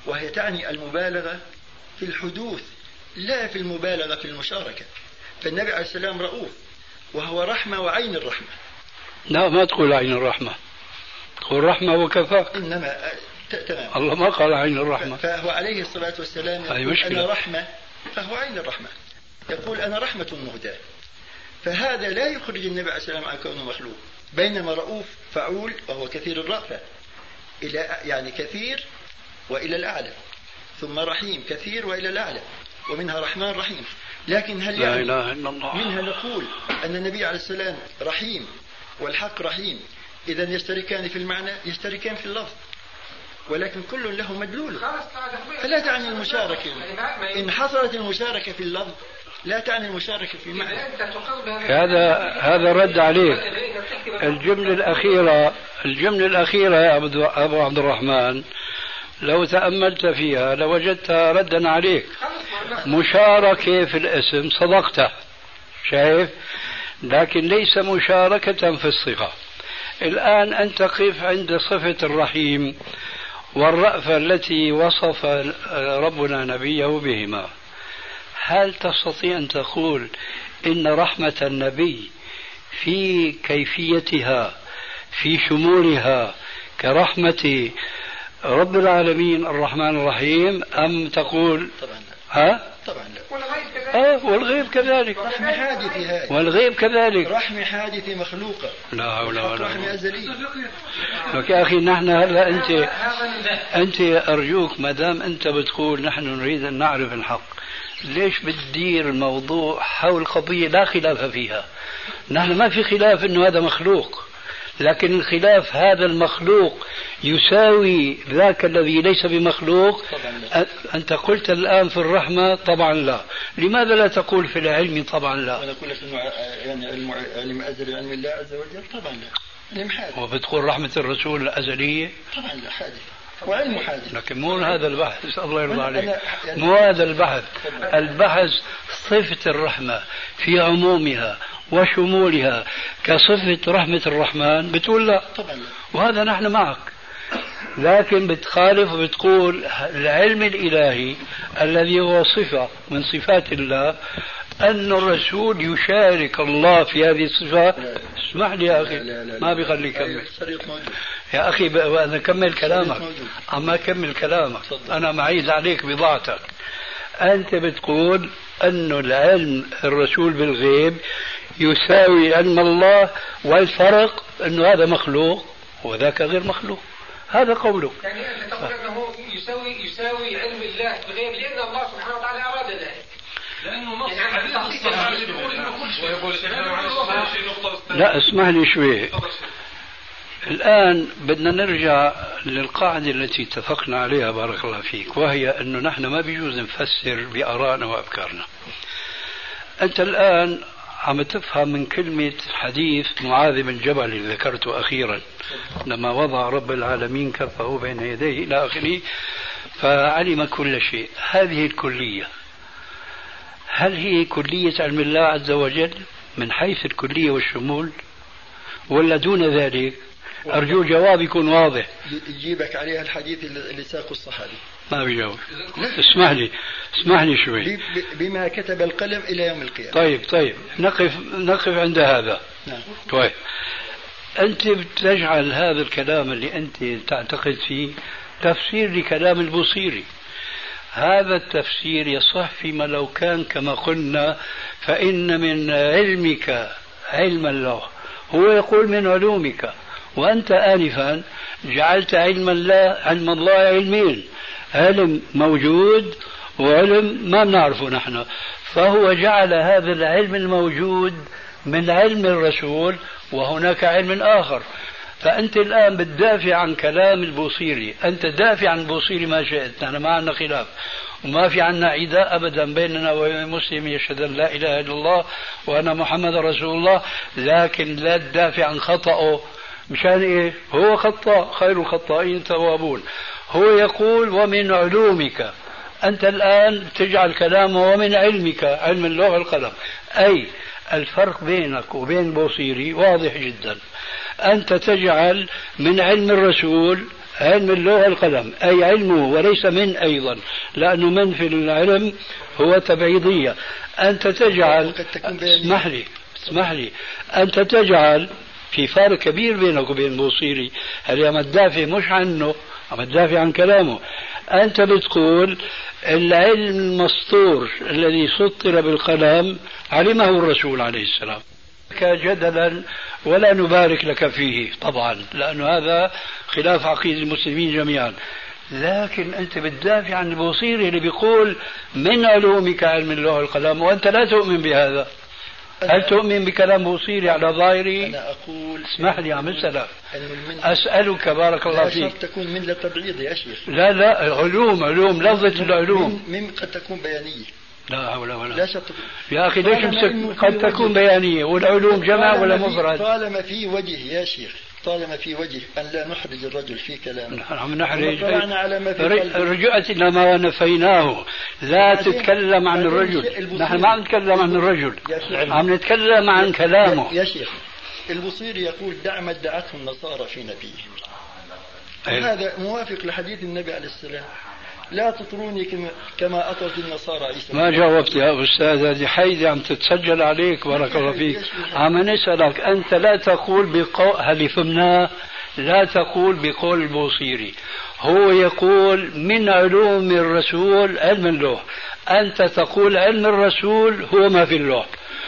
وهي تعني المبالغة في الحدوث لا في المبالغة في المشاركة. فالنبي عليه السلام رؤوف، وهو رحمة وعين الرحمة. لا، ما تقول عين الرحمة، تقول رحمة وكفى. إنما تمام، الله ما قال عين الرحمة. فهو عليه الصلاة والسلام يقول أنا رحمة، فهو عين الرحمة. يقول أنا رحمة مهداة. فهذا لا يخرج النبي عليه السلام عن كونه مخلوق. بينما رؤوف فعول، وهو كثير الرأفة، إلى يعني كثير وإلى الأعلى، ثم رحيم كثير وإلى الأعلى، ومنها رحمن رحيم. لكن هل يعني لا إله إلا الله منها نقول أن النبي عليه السلام رحيم والحق رحيم، إذا يشتركان في المعنى، يشتركان في اللفظ، ولكن كل له مدلول. فلا تعني المشاركة، إن حصلت المشاركة في اللفظ لا تعني المشاركة في المعنى. هذا رد عليه. الجملة الأخيرة يا أبو عبد الرحمن لو تأملت فيها لوجدتها ردا عليك. مشاركة في الاسم صدقته، شايف، لكن ليس مشاركة في الصفة. الآن أنت قف عند صفة الرحيم والرأفة التي وصف ربنا نبيه بهما. هل تستطيع أن تقول إن رحمة النبي في كيفيتها في شمولها كرحمة رب العالمين الرحمن الرحيم، أم تقول طبعا لا. والغيب كذلك. رحمة حادثة هذه، والغيب كذلك. رحمة حادثة مخلوقة. لا حول ولا قوة. رحمة أزلية. لك يا أخي نحن هلا أنت أرجوك ما دام أنت بتقول نحن نريد أن نعرف الحق، ليش بتدير الموضوع حول قضية لا خلاف فيها؟ نحن ما في خلاف أنه هذا مخلوق، لكن الخلاف هذا المخلوق يساوي ذاك الذي ليس بمخلوق. أنت قلت الآن في الرحمة طبعا لا، لماذا لا تقول في العلم طبعا لا؟ أنا أقول لك يعني علم أزل علم الله عز وجل طبعا لا، علم حادث. وبتقول رحمة الرسول الأزلية طبعا لا، حادث وعلم حادث. لكن مو هذا البحث، الله يرضى عليك، مو هذا البحث. البحث صفة الرحمة في عمومها وشمولها كصفة رحمة الرحمن، بتقول لا طبعا لا. وهذا نحن معك، لكن بتخالف وبتقول العلم الإلهي الذي هو صفة من صفات الله أن الرسول يشارك الله في هذه الصفات. اسمح لي يا أخي، ما بيخلي يكمل يا أخي، أنا كمل كلامك. أما كمل كلامك، أنا معيز عليك بضاعتك. أنت بتقول أن العلم الرسول بالغيب يساوي علم الله، والفرق أنه هذا مخلوق وذاك غير مخلوق. هذا قولك. يعني أنت تقول أنه يساوي علم الله بالغيب لأن الله سبحانه وتعالى أراد ذلك. لا اسمح لي شوي. الآن بدنا نرجع للقاعدة التي اتفقنا عليها بارك الله فيك، وهي أنه نحن ما بيجوز نفسر بآرائنا وأفكارنا. أنت الآن عم تفهم من كلمة حديث معاذ بن جبل اللي ذكرته أخيرا لما وضع رب العالمين كفه بين يديه إلى آخره فعلم كل شيء. هذه الكلية هل هي كلية علم الله عز وجل من حيث الكلية والشمول ولا دون ذلك؟ أرجو جواب يكون واضح. يجيبك عليها الحديث اللي ساقه الصحابي. ما بيجاوب. اسمح لي شوي. بما كتب القلم إلى يوم القيامة. طيب نقف عند هذا. نعم. طيب أنت بتجعل هذا الكلام اللي أنت تعتقد فيه تفسير لكلام البوصيري. هذا التفسير يصح فيما لو كان كما قلنا فإن من علمك علم الله، هو يقول من علومك، وأنت آنفا جعلت علم الله علمين، علم موجود وعلم ما بنعرفه نحن، فهو جعل هذا العلم الموجود من علم الرسول وهناك علم آخر. فأنت الآن بتدافع عن كلام البوصيري، أنت دافع عن البوصيري ما شئت، نحن ما عندنا خلاف وما في عنا عداء أبدا بيننا وبين مسلم يشهد أن لا إله إلا الله وأن محمد رسول الله، لكن لا تدافع عن خطأه. مشان إيه؟ هو خطأ، خير الخطائين توابون. هو يقول ومن علومك، أنت الآن تجعل كلامه ومن علمك، علم اللوح والقلم. أي الفرق بينك وبين بوصيري واضح جدا. أنت تجعل من علم الرسول علم اللوح القلم أي علمه وليس من أيضا، لأنه من في العلم هو تبعيضية. أنت تجعل اسمح لي أنت تجعل في فارق كبير بينك وبين البوصيري. هل عم تدافع مش عنه، عم تدافع عن كلامه. أنت بتقول العلم المسطور الذي سطر بالقلم علمه الرسول عليه السلام جدلا، ولا نبارك لك فيه طبعا، لأنه هذا خلاف عقيدة المسلمين جميعا. لكن أنت بتدافع عن البوصيري اللي بيقول من علومك علم اللوح القلم، وأنت لا تؤمن بهذا. هل تؤمن بكلام بوصيري على ظاهري؟ أنا أقول اسمح لي عم أسألك بارك الله فيك. لا شرط تكون من تبعيض يا شيخ. لا علوم لفظة العلوم من قد تكون بيانية. لا حول ولا لا شرط. يا أخي ليش قد تكون بيانية والعلوم جمع ولا مفرد؟ طالما في وجه يا شيخ، طالما في وجه أن لا نحرج الرجل في كلامه. نحن نحرج رجعتنا ما نفيناه. لا تتكلم عن الرجل، نحن ما عم نتكلم عن الرجل، عم نتكلم عن كلامه. يا شيخ البصيري يقول دع ما ادعته النصارى في نبيهم. هذا موافق لحديث النبي عليه السلام لا تطروني كما أطرت النصارى عيسى. ما جاوبت يا أستاذ، هذه حيدي عم تتسجل عليك بارك الله فيك. عم نسألك أنت لا تقول بقول هل فهمناه، لا تقول بقول البوصيري، هو يقول من علوم الرسول علم اللوح، أنت تقول علم الرسول هو ما في اللوح،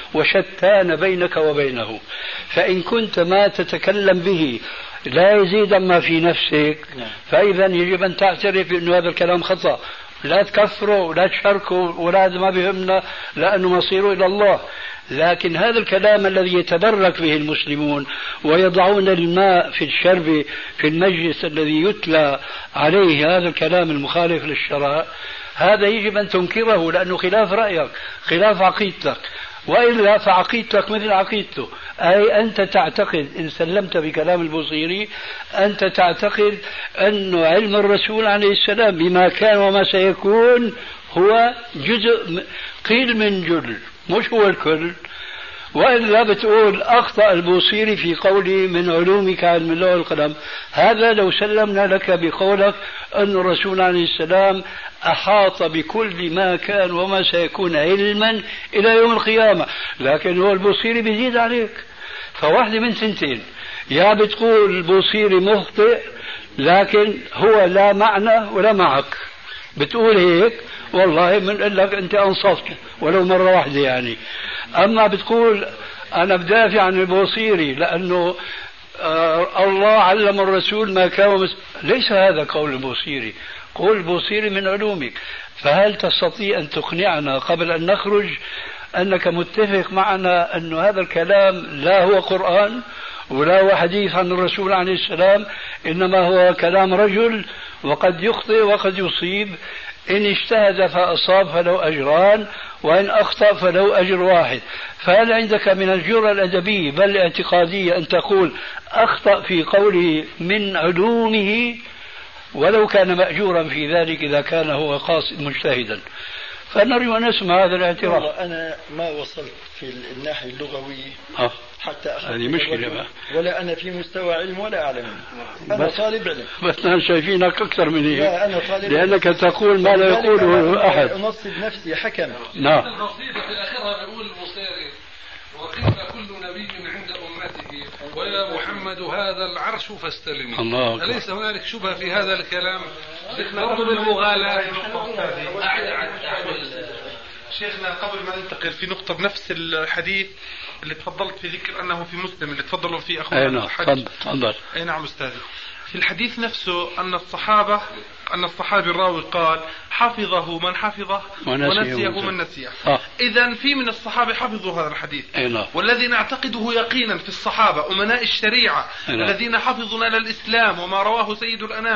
وشتان بينك وبينه. فإن كنت ما تتكلم به لا يزيد ما في نفسك، فإذا يجب أن تعترف بأن هذا الكلام خطأ. لا تكفره ولا تشاركه ولا ما بهمنا، لأنه مصيره إلى الله. لكن هذا الكلام الذي يتبرك به المسلمون ويضعون الماء في الشرب في المجلس الذي يتلى عليه هذا الكلام المخالف للشرع، هذا يجب أن تنكره، لأنه خلاف رأيك، خلاف عقيدتك. وإلا فعقيدتك مثل عقيدته. أي أنت تعتقد إن سلمت بكلام البوصيري أنت تعتقد أن علم الرسول عليه السلام بما كان وما سيكون هو جزء قيل من جل، مش هو الكل. وإلا بتقول أخطأ البوصيري في قوله من علومك علم اللوح القلم. هذا لو سلمنا لك بقولك أن الرسول عليه السلام أحاط بكل ما كان وما سيكون علما إلى يوم القيامة، لكن هو البوصيري بيزيد عليك. فواحدة من سنتين، يا بتقول البوصيري مخطئ لكن هو لا معنى ولا معك، بتقول هيك والله بنقول لك أنت أنصفت ولو مرة واحدة يعني. أما بتقول أنا بدافع عن البوصيري لأنه الله علم الرسول ما كان ليس هذا قول البوصيري، قول البوصيري من علومك. فهل تستطيع أن تقنعنا قبل أن نخرج أنك متفق معنا أن هذا الكلام لا هو قرآن ولا هو حديث عن الرسول عليه السلام، إنما هو كلام رجل وقد يخطئ وقد يصيب، إن اجتهد فأصاب فله أجران وإن أخطأ فله أجر واحد. فهل عندك من الجرأة الأدبية بل الاعتقادية أن تقول أخطأ في قوله من علومه ولو كان مأجورا في ذلك إذا كان هو قاصد مجتهدا؟ فنرجو أن نسمع هذا الاعتراف. أنا ما وصلت في الناحية اللغوية حتى هذه مشكلة، ولا أنا في مستوى علم ولا أعلم. أنا طالب علم، بس نحن شايفينك أكثر من هيك. لا أنا طالب لأنك تقول ما لا يقوله أحد. أنصب نفسي حكم. نعم. القصيدة في آخرها بيقول البوصيري وقيل كل نبي عند أمته ويا محمد هذا العرش فاستلم. الله. أليس هنالك شبهة في هذا الكلام؟ برضو بالمغالاة. شيخنا قبل ما ننتقل في نقطة بنفس الحديث اللي تفضلت في ذكر أنه في مسلم اللي تفضلوا فيه أخونا الحج. تفضل. أي نعم أستاذي. في الحديث نفسه أن الصحابي الراوي قال حفظه من حفظه ونسيه من نسيه. إذن في من الصحابة حفظوا هذا الحديث، والذي نعتقده يقينا في الصحابة أمناء الشريعة الذين حفظوا لنا الإسلام وما رواه سيد الأنام،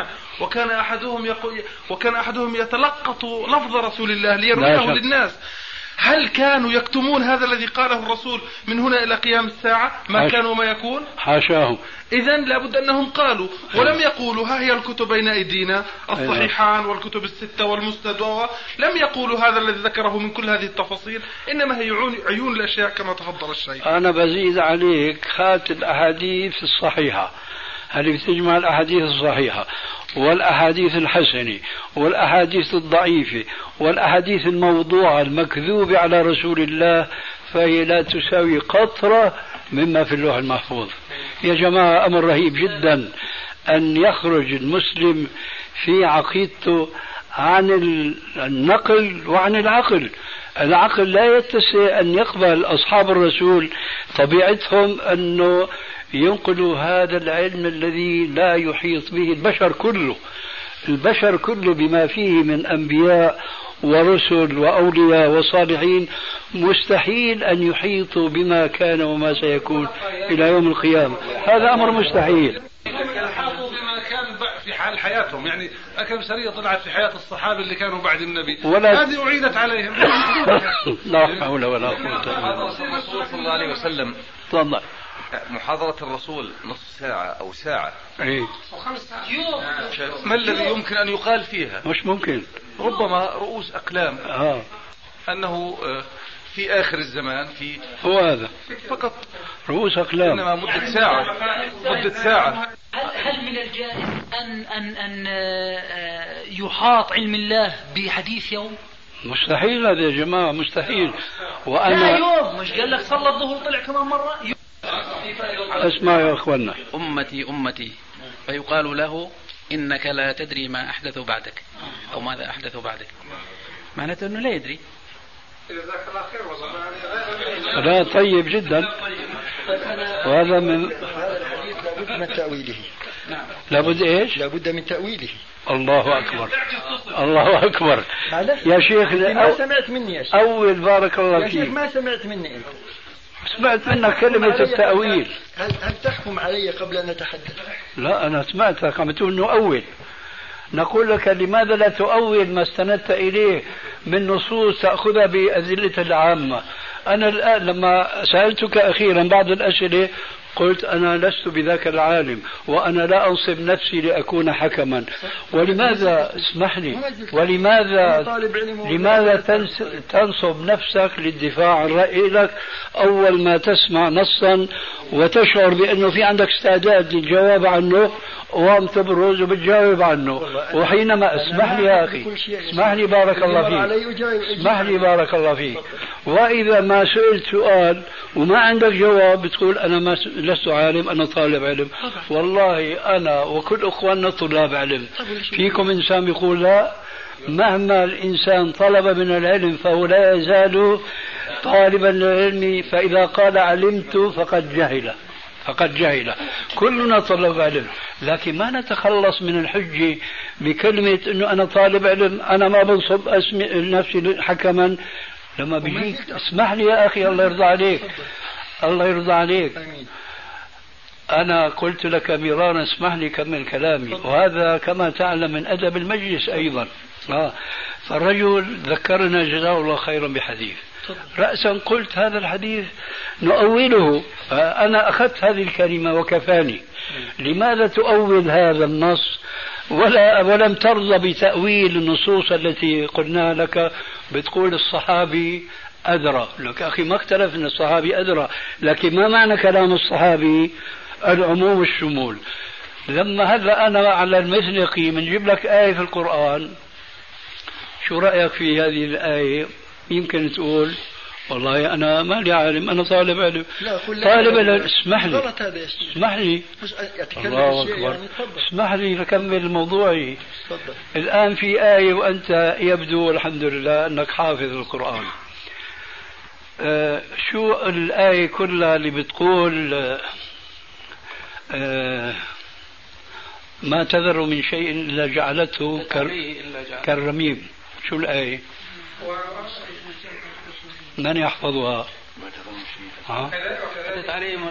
وكان أحدهم يتلقط لفظ رسول الله ليرويه للناس. هل كانوا يكتمون هذا الذي قاله الرسول من هنا إلى قيام الساعة ما كانوا ما يكون؟ حاشاه. إذن لابد أنهم قالوا، ولم يقولوا ها هي الكتب بين أيدينا الصحيحان والكتب الستة والمسند، لم يقولوا هذا الذي ذكره من كل هذه التفاصيل، إنما هي عيون الأشياء كما تفضل الشيخ. أنا بزيد عليك، هات الأحاديث الصحيحة، هل بتجمع الأحاديث الصحيحة والأحاديث الحسنة والأحاديث الضعيفة والأحاديث الموضوعة المكذوبة على رسول الله، فهي لا تساوي قطرة مما في اللوح المحفوظ. يا جماعة أمر رهيب جدا أن يخرج المسلم في عقيدته عن النقل وعن العقل. العقل لا يتسع أن يقبل أصحاب الرسول، طبيعتهم أنه ينقلوا هذا العلم الذي لا يحيط به البشر كله. البشر كله بما فيه من أنبياء ورسل وأولياء وصالحين مستحيل أن يحيطوا بما كان وما سيكون إلى يوم القيامة. هذا أمر مستحيل. يحاطوا بما كان في حال حياتهم، يعني أكم سرية طلعت في حياة الصحابة اللي كانوا بعد النبي، هذه أعيدت عليهم. لا حول ولا قوة إلا بالله. الرسول صلى الله عليه وسلم تفضل. محاضرة الرسول نصف ساعة أو ساعة، يوم. ما الذي يمكن أن يقال فيها؟ مش ممكن. ربما رؤوس أقلام أنه في آخر الزمان في هو هذا فقط رؤوس أقلام، إنما مدة ساعة. هل من الجائز أن يحاط علم الله بحديث يوم؟ مستحيل هذا يا جماعة، مستحيل. وأنا لا يوم مش قال لك صلى الظهر طلع كمان مرة. اسمع يا أخوانا، أمتي فيقال له إنك لا تدري ما أحدث بعدك أو ماذا أحدث بعدك، معناته أنه لا يدري. لا طيب جدا. وهذا من لابد من تأويله. لابد إيش؟ لابد من تأويله. الله أكبر، الله أكبر يا شيخ. ما سمعت مني يا شيخ. أول بارك الله فيك. يا شيخ ما سمعت مني أنت. سمعت منك كلمة التأويل. هل تحكم علي قبل أن أتحدث؟ لا أنا سمعتك عم تقول نؤول. نقول لك لماذا لا تؤول ما استندت إليه من نصوص تأخذها بأدلة العامة. أنا الآن لما سألتك أخيرا بعض الأسئلة قلت أنا لست بذاك العالم وأنا لا أنصب نفسي لأكون حكما. ولماذا اسمح لي، لماذا تنصب نفسك للدفاع عن رأيك أول ما تسمع نصا وتشعر بأنه في عندك استعداد للجواب عنه وهم تبرز وبتجاوب عنه، وحينما اسمح لي يا أخي، اسمح لي بارك الله فيك، اسمح لي بارك الله فيك، وإذا ما سئلت سؤال وما عندك جواب بتقول أنا لست عالم، أنا طالب علم. والله أنا وكل أخواننا طلاب علم. فيكم إنسان يقول لا، مهما الإنسان طلب من العلم فهو لا يزال طالبا للعلم، فإذا قال علمت فقد جهل. كلنا طلب علم، لكن ما نتخلص من الحجة بكلمة أنه أنا طالب علم، أنا ما بنصب نفسي حكما. لما بيجيك اسمح لي يا أخي، الله يرضى عليك، الله يرضى عليك. أنا قلت لك مرارا اسمح لي كمل كلامي، وهذا كما تعلم من أدب المجلس أيضا. فالرجل ذكرنا جزاه الله خيرا بحديث، رأسا قلت هذا الحديث نؤوله، فأنا أخذت هذه الكلمة وكفاني. لماذا تؤول هذا النص ولم ترضى بتأويل النصوص التي قلنا لك؟ بتقول الصحابي أدرى. لك أخي ما اختلف أن الصحابي أدرى، لكن ما معنى كلام الصحابي؟ العموم والشمول. لما هلا أنا على المزنقي بنجيب لك آية في القرآن، شو رأيك في هذه الآية؟ يمكن تقول والله أنا ما لي عالم، أنا طالب علم. طالب علم اسمح لي، اسمح لي، الله أكبر، اسمح لي لكمل موضوعي. الآن في آية وأنت يبدو الحمد لله أنك حافظ القرآن. شو الآية كلها اللي بتقول ما تذر من شيء إلا جعلته كالرميم؟ شو الآية؟ من يحفظها؟ أتت عليهم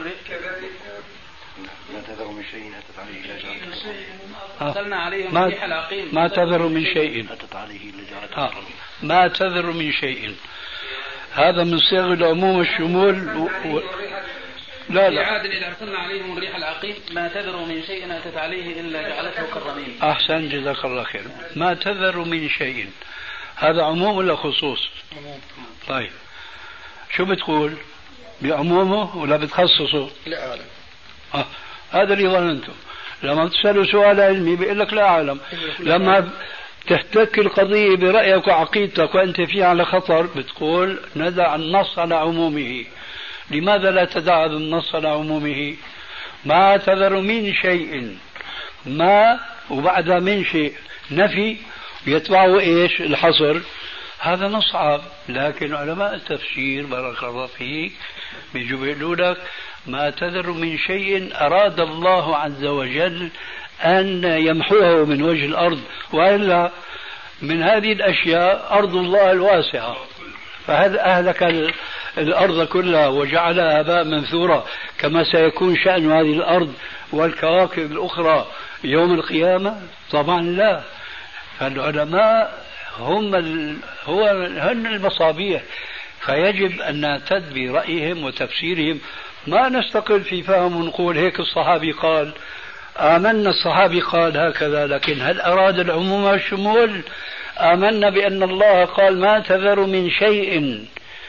ما تذر من شيء أتت عليه إلا جعلته. أرسلنا عليهم الريح العقيم. ما تذر من شيء أتت عليه إلا جعلته. ما تذر من شيء، هذا من صيغ العموم والشمول. لا عادل إذا أرسلنا عليهم الريح العقيم ما تذر من شيء أتت عليه إلا جعلته كالرميم. أحسن جزاك الله خير. ما تذر من شيء هذا عموم ولا خصوص؟ طيب شو بتقول؟ بعمومه ولا بتخصصه؟ لا أعلم. هذا اللي ظننته. لما تسأله سؤال علمي بيقول لك لا أعلم. لما تحتك القضية برأيك وعقيدتك وأنت فيه على خطر بتقول ندع النص على عمومه. لماذا لا تدع النص على عمومه؟ ما تذر من شيء ما وبعد من شيء نفي يتبعه إيش الحصر. هذا نص عام، لكن علماء التفسير بارك الله فيك بيقولوا لك ما تذر من شيء أراد الله عز وجل أن يمحوه من وجه الأرض، وإلا من هذه الأشياء أرض الله الواسعة، فهذا أهلك الأرض كلها وجعلها هباء منثورا، كما سيكون شأن هذه الأرض والكواكب الأخرى يوم القيامة؟ طبعا لا. فالعلماء هم المصابيح، فيجب أن نعتد برأيهم وتفسيرهم، ما نستقل في فهم ونقول هيك الصحابي قال، آمنا الصحابي قال هكذا، لكن هل أراد العموم والشمول؟ آمنا بأن الله قال ما تذر من شيء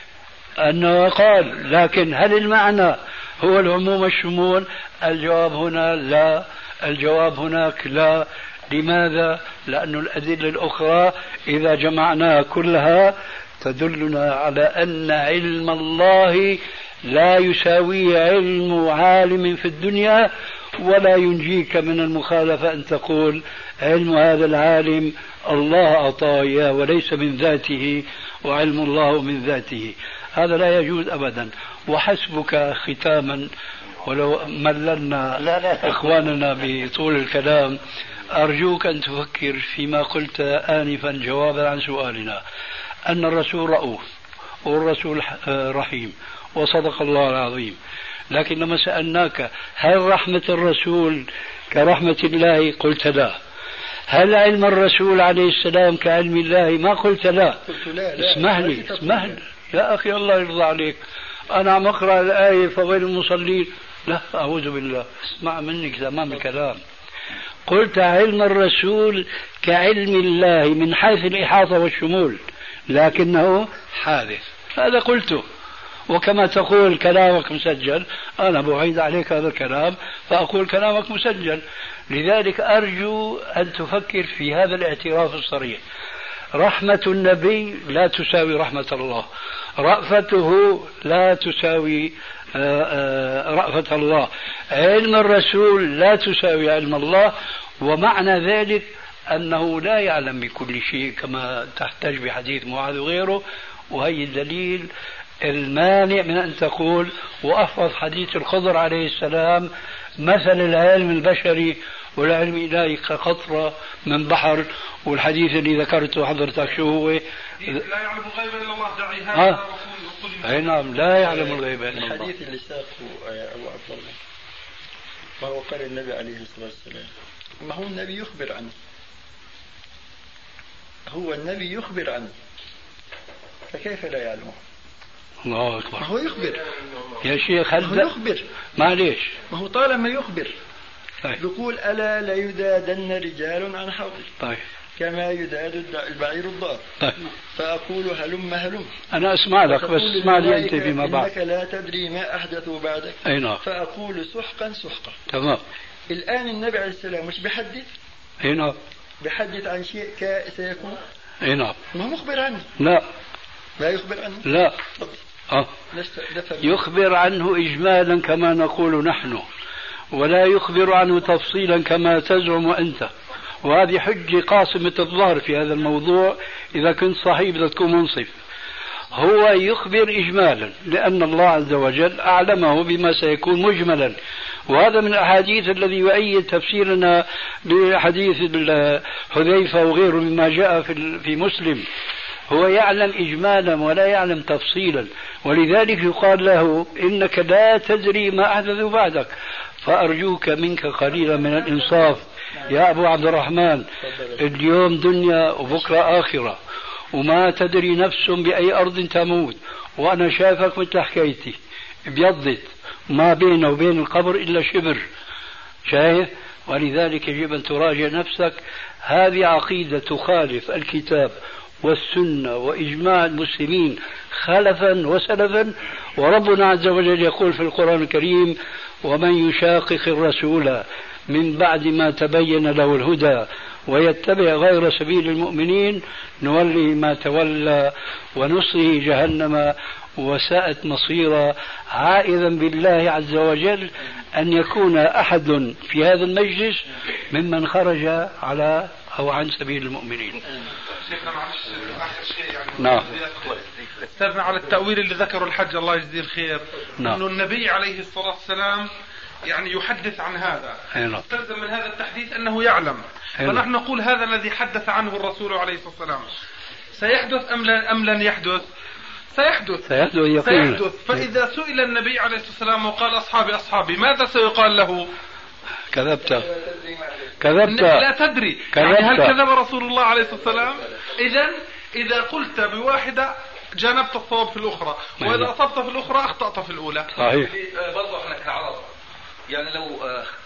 أنه قال، لكن هل المعنى هو العموم والشمول؟ الجواب هنا لا، الجواب هناك لا. لماذا؟ لأن الأدلة الأخرى إذا جمعناها كلها تدلنا على أن علم الله لا يساوي علم عالم في الدنيا، ولا ينجيك من المخالفة أن تقول علم هذا العالم الله أعطاه إياه وليس من ذاته، وعلم الله من ذاته. هذا لا يجوز أبدا. وحسبك ختاما، ولو مللنا إخواننا بطول الكلام، أرجوك أن تفكر فيما قلت آنفا جوابا عن سؤالنا، أن الرسول رؤوف والرسول رحيم وصدق الله العظيم. لكن لما سألناك هل رحمة الرسول كرحمة الله؟ قلت لا. هل علم الرسول عليه السلام كعلم الله؟ ما قلت لا. اسمح لي يا أخي الله يرضى عليك، أنا عم أقرأ الآية فويل المصلين. لا أعوذ بالله، اسمع منك تمام الكلام. قلت علم الرسول كعلم الله من حيث الإحاطة والشمول، لكنه حادث. هذا قلته، وكما تقول كلامك مسجل، أنا بعيد عليك هذا الكلام فأقول كلامك مسجل. لذلك أرجو أن تفكر في هذا الاعتراف الصريح. رحمة النبي لا تساوي رحمة الله، رأفته لا تساوي رأفة الله، علم الرسول لا تساوي علم الله. ومعنى ذلك أنه لا يعلم بكل شيء كما تحتاج بحديث معاذ وغيره. وهي الدليل المانع من أن تقول وأحفظ حديث الخضر عليه السلام مثل العلم البشري والعلم الإلهي كقطرة من بحر. والحديث اللي ذكرته حضرتك شو هو؟ لا يعلم الغيب إلا الله، دعي هذا أي نعم، لا يعلم الغيب إلا الله. الحديث اللي ساقه أبو عبد الله ما هو قال النبي عليه الصلاة والسلام، ما هو النبي يخبر عنه، هو النبي يخبر عنه، فكيف لا يعلمه؟ الله أكبر. ما هو يخبر يا شيخ، هل هو يخبر؟ معليش، ما هو طالما يخبر طيب. يقول ألا لا يدادن رجال عن حوضي، طيب. كما يداد البعير الضار، طيب. فأقول هلم أنا أسمع لك، بس اسمع لي أنت فيما بعد. إنك لا تدري ما أحدثوا بعدك. أي نعم. فأقول سحقا. تمام. الآن النبي عليه السلام مش بيحدث؟ أي نعم. بيحدث عن شيء سيكون. أي نعم. ما هو مخبر عنه. لا يخبر عنه. لا. يخبر عنه إجمالا كما نقول نحن، ولا يخبر عنه تفصيلا كما تزعم أنت. وهذه حجة قاصمة الظهر في هذا الموضوع. إذا كنت صحيح بدك تكون منصف. هو يخبر إجمالا لأن الله عز وجل أعلمه بما سيكون مجملا، وهذا من الأحاديث الذي يؤيد تفسيرنا لحديث حذيفة وغيره مما جاء في مسلم. هو يعلم إجمالا ولا يعلم تفصيلا، ولذلك يقال له إنك لا تدري ما أحدث بعدك. فأرجوك منك قليلا من الإنصاف يا أبو عبد الرحمن. اليوم دنيا وبكرة آخرة، وما تدري نفس بأي أرض تموت. وأنا شايفك مثل حكايتي ابيضت ما بينه وبين القبر إلا شبر، شايف؟ ولذلك يجب أن تراجع نفسك. هذه عقيدة تخالف الكتاب والسنة وإجماع المسلمين خلفا وسلفا. وربنا عز وجل يقول في القرآن الكريم: ومن يشاقق الرسول من بعد ما تبين له الهدى ويتبع غير سبيل المؤمنين نوليه ما تولى ونصله جهنم وساءت مصيرا، عائذا بالله عز وجل أن يكون أحد في هذا المجلس ممن خرج على أو عن سبيل المؤمنين. شيخنا معلش آخر شيء يعني نعم. استاذنا على التأويل اللي ذكره الحج الله يجزيه الخير، نعم. أنه النبي عليه الصلاة والسلام يعني يحدث عن هذا، استلزم من هذا التحديث أنه يعلم، فنحن نقول هذا الذي حدث عنه الرسول عليه الصلاة والسلام سيحدث أم لن يحدث؟ سيحدث. فإذا سئل النبي عليه الصلاة والسلام وقال أصحابي ماذا سيقال له؟ كذبت. لا تدري يعني هل كذب رسول الله عليه الصلاة والسلام؟ إذا قلت بواحدة جانبت الصواب في الأخرى، وإذا أصبت في الأخرى أخطأت في الأولى. صحيح. برضو احنا كعرب يعني لو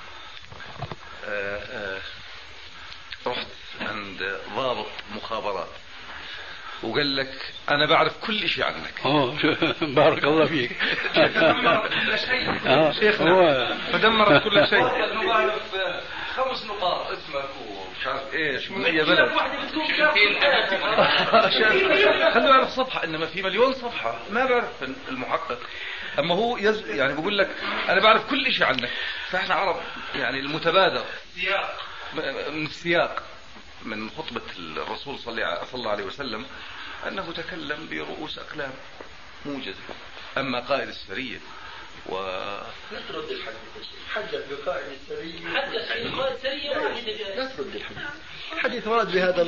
رحت عند ضابط مخابرات وقال لك أنا بعرف كل شيء عنك. بارك الله فيك. فدمرت كل شيء. شيخنا فدمرت كل شيء. بعرف 5 نقاط اسمك ومش عارف ايش من اي بلد. خلوا يعرف صفحة، انما في مليون صفحة ما بعرف المحقق. اما هو يعني بقول لك انا بعرف كل شيء عنك. فاحنا عرب يعني المتبادر من السياق من خطبة الرسول صلى الله عليه وسلم أنه تكلم برؤوس أقلام موجزة. أما قائد السرية نترد حدث بقائد السرية نترد الحديث ورد بهذا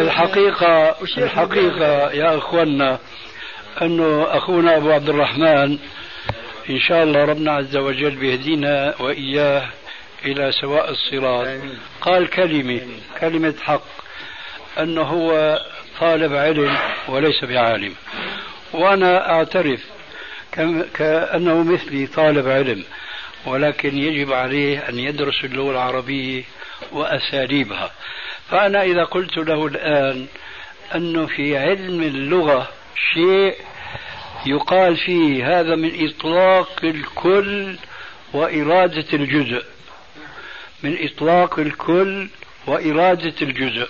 الحقيقة يا أخوانا أنه أخونا أبو عبد الرحمن إن شاء الله ربنا عز وجل بيهدينا وإياه إلى سواء الصراط قال كلمة حق، أنه هو طالب علم وليس بعالم، وأنا أعترف كأنه مثلي طالب علم، ولكن يجب عليه أن يدرس اللغة العربية وأساليبها. فأنا إذا قلت له الآن أنه في علم اللغة شيء يقال فيه هذا من إطلاق الكل وإرادة الجزء، من إطلاق الكل وإرادة الجزء.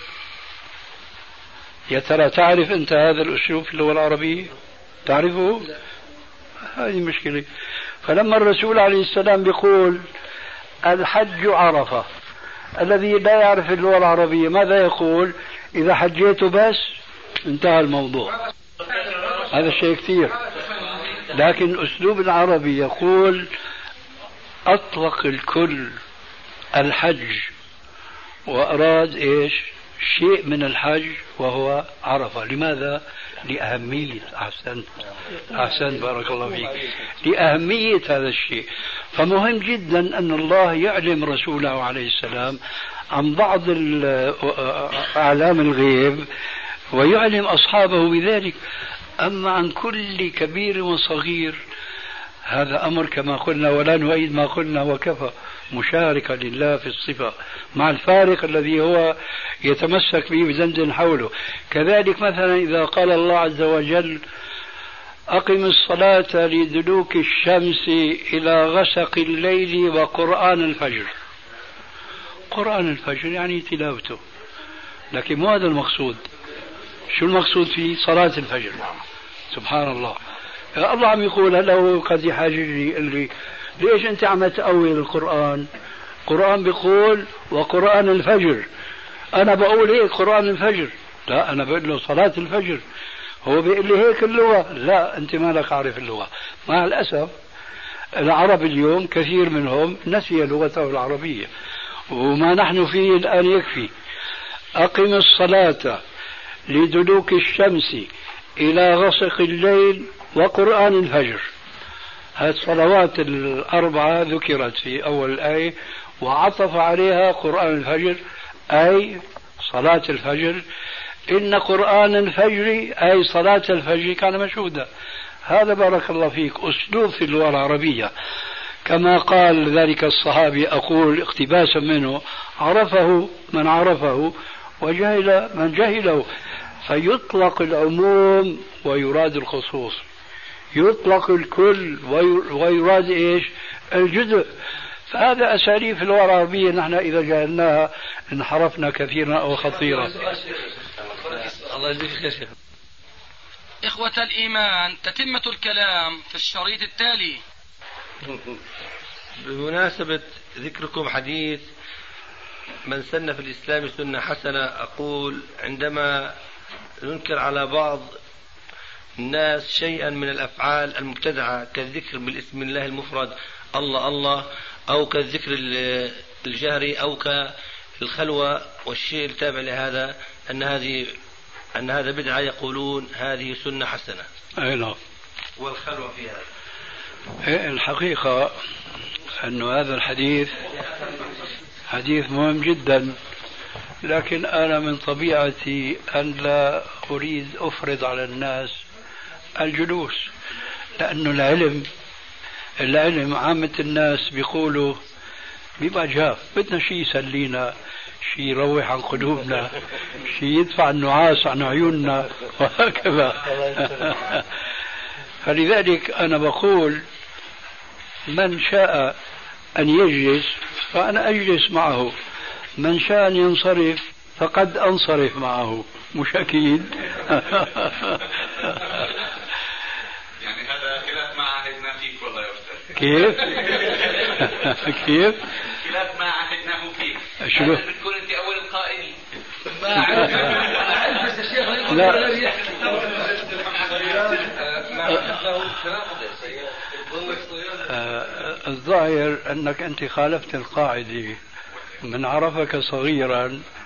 يا ترى تعرف أنت هذا الأسلوب في اللغة العربية؟ تعرفه؟ هذه مشكلة. فلما الرسول عليه السلام بيقول الحج عرفة، الذي لا يعرف اللغة العربية ماذا يقول؟ إذا حجيت بس انتهى الموضوع. هذا الشيء كثير. لكن أسلوب العربي يقول أطلق الكل الحج وأراد إيش؟ شيء من الحج وهو عرفة. لماذا؟ لأهمية. أحسنت بارك الله فيك. لأهمية هذا الشيء. فمهم جدا أن الله يعلم رسوله عليه السلام عن بعض أعلام الغيب ويعلم أصحابه بذلك. أما عن كل كبير وصغير هذا أمر كما قلنا ولا نؤيد ما قلنا وكفى مشاركة لله في الصفة مع الفارق الذي هو يتمسك به بزند حوله. كذلك مثلا إذا قال الله عز وجل أقم الصلاة لدلوك الشمس إلى غسق الليل وقرآن الفجر. قرآن الفجر يعني تلاوته، لكن مو هذا المقصود. شو المقصود فيه؟ صلاة الفجر. سبحان الله. الله عم يقول هلا هو قد يحاججني يقول لي ليش أنت عم تأول القرآن؟ القرآن بيقول وقرآن الفجر. أنا بقول هيك قرآن الفجر، لا أنا بقول له صلاة الفجر. هو بيقول لي هيك اللغة، لا أنت ما لك عارف اللغة. مع الأسف العرب اليوم كثير منهم نسي لغته العربية، وما نحن فيه الآن يكفي. أقم الصلاة لدلوك الشمس إلى غسق الليل وقرآن الفجر. هذه الصلوات الأربعة ذكرت في أول الآية وعطف عليها قرآن الفجر أي صلاة الفجر. إن قرآن الفجر أي صلاة الفجر كان مشهودا. هذا بارك الله فيك أسلوب في اللغة العربية، كما قال ذلك الصحابي أقول اقتباسا منه عرفه من عرفه وجهل من جهله. فيطلق العموم ويراد الخصوص، يطلق الكل ويراد إيش؟ الجزء. فهذا أساليب الورع به نحن إذا جعلناها انحرفنا كثيرا أو خطيرا. الله يجزيك خير شيخ. إخوة الإيمان، تتمة الكلام في الشريط التالي. بمناسبة ذكركم حديث من سن في الإسلام سنة حسنة، أقول عندما ننكر على بعض الناس شيئا من الأفعال المبتدعة كالذكر بالاسم الله المفرد الله الله، أو كالذكر الجهري، أو كالخلوة والشيء التابع لهذا، أن هذا بدعة، يقولون هذه سنة حسنة. أي نعم. والخلوة فيها الحقيقة أن هذا الحديث حديث مهم جدا، لكن أنا من طبيعتي أن لا أريد أفرض على الناس الجلوس، لأنه العلم عامة الناس بيقولوا بيبقى جاف، بدنا شيء يسلينا، شيء يروح عن قلوبنا، شيء يدفع النعاس عن عيوننا وهكذا. فلذلك أنا بقول من شاء أن يجلس فأنا أجلس معه، من شاء أن ينصرف فقد أنصرف معه، مش أكيد. يعني هذا خلاف ما عهدنا فيك والله يا أستاذ. كيف؟ كيف؟ خلاف ما عهدناه فيك. شنو؟ بتكون أنت أول القائلين. الظاهر أنك أنت خالفت القاعدة، من عرفك صغيرا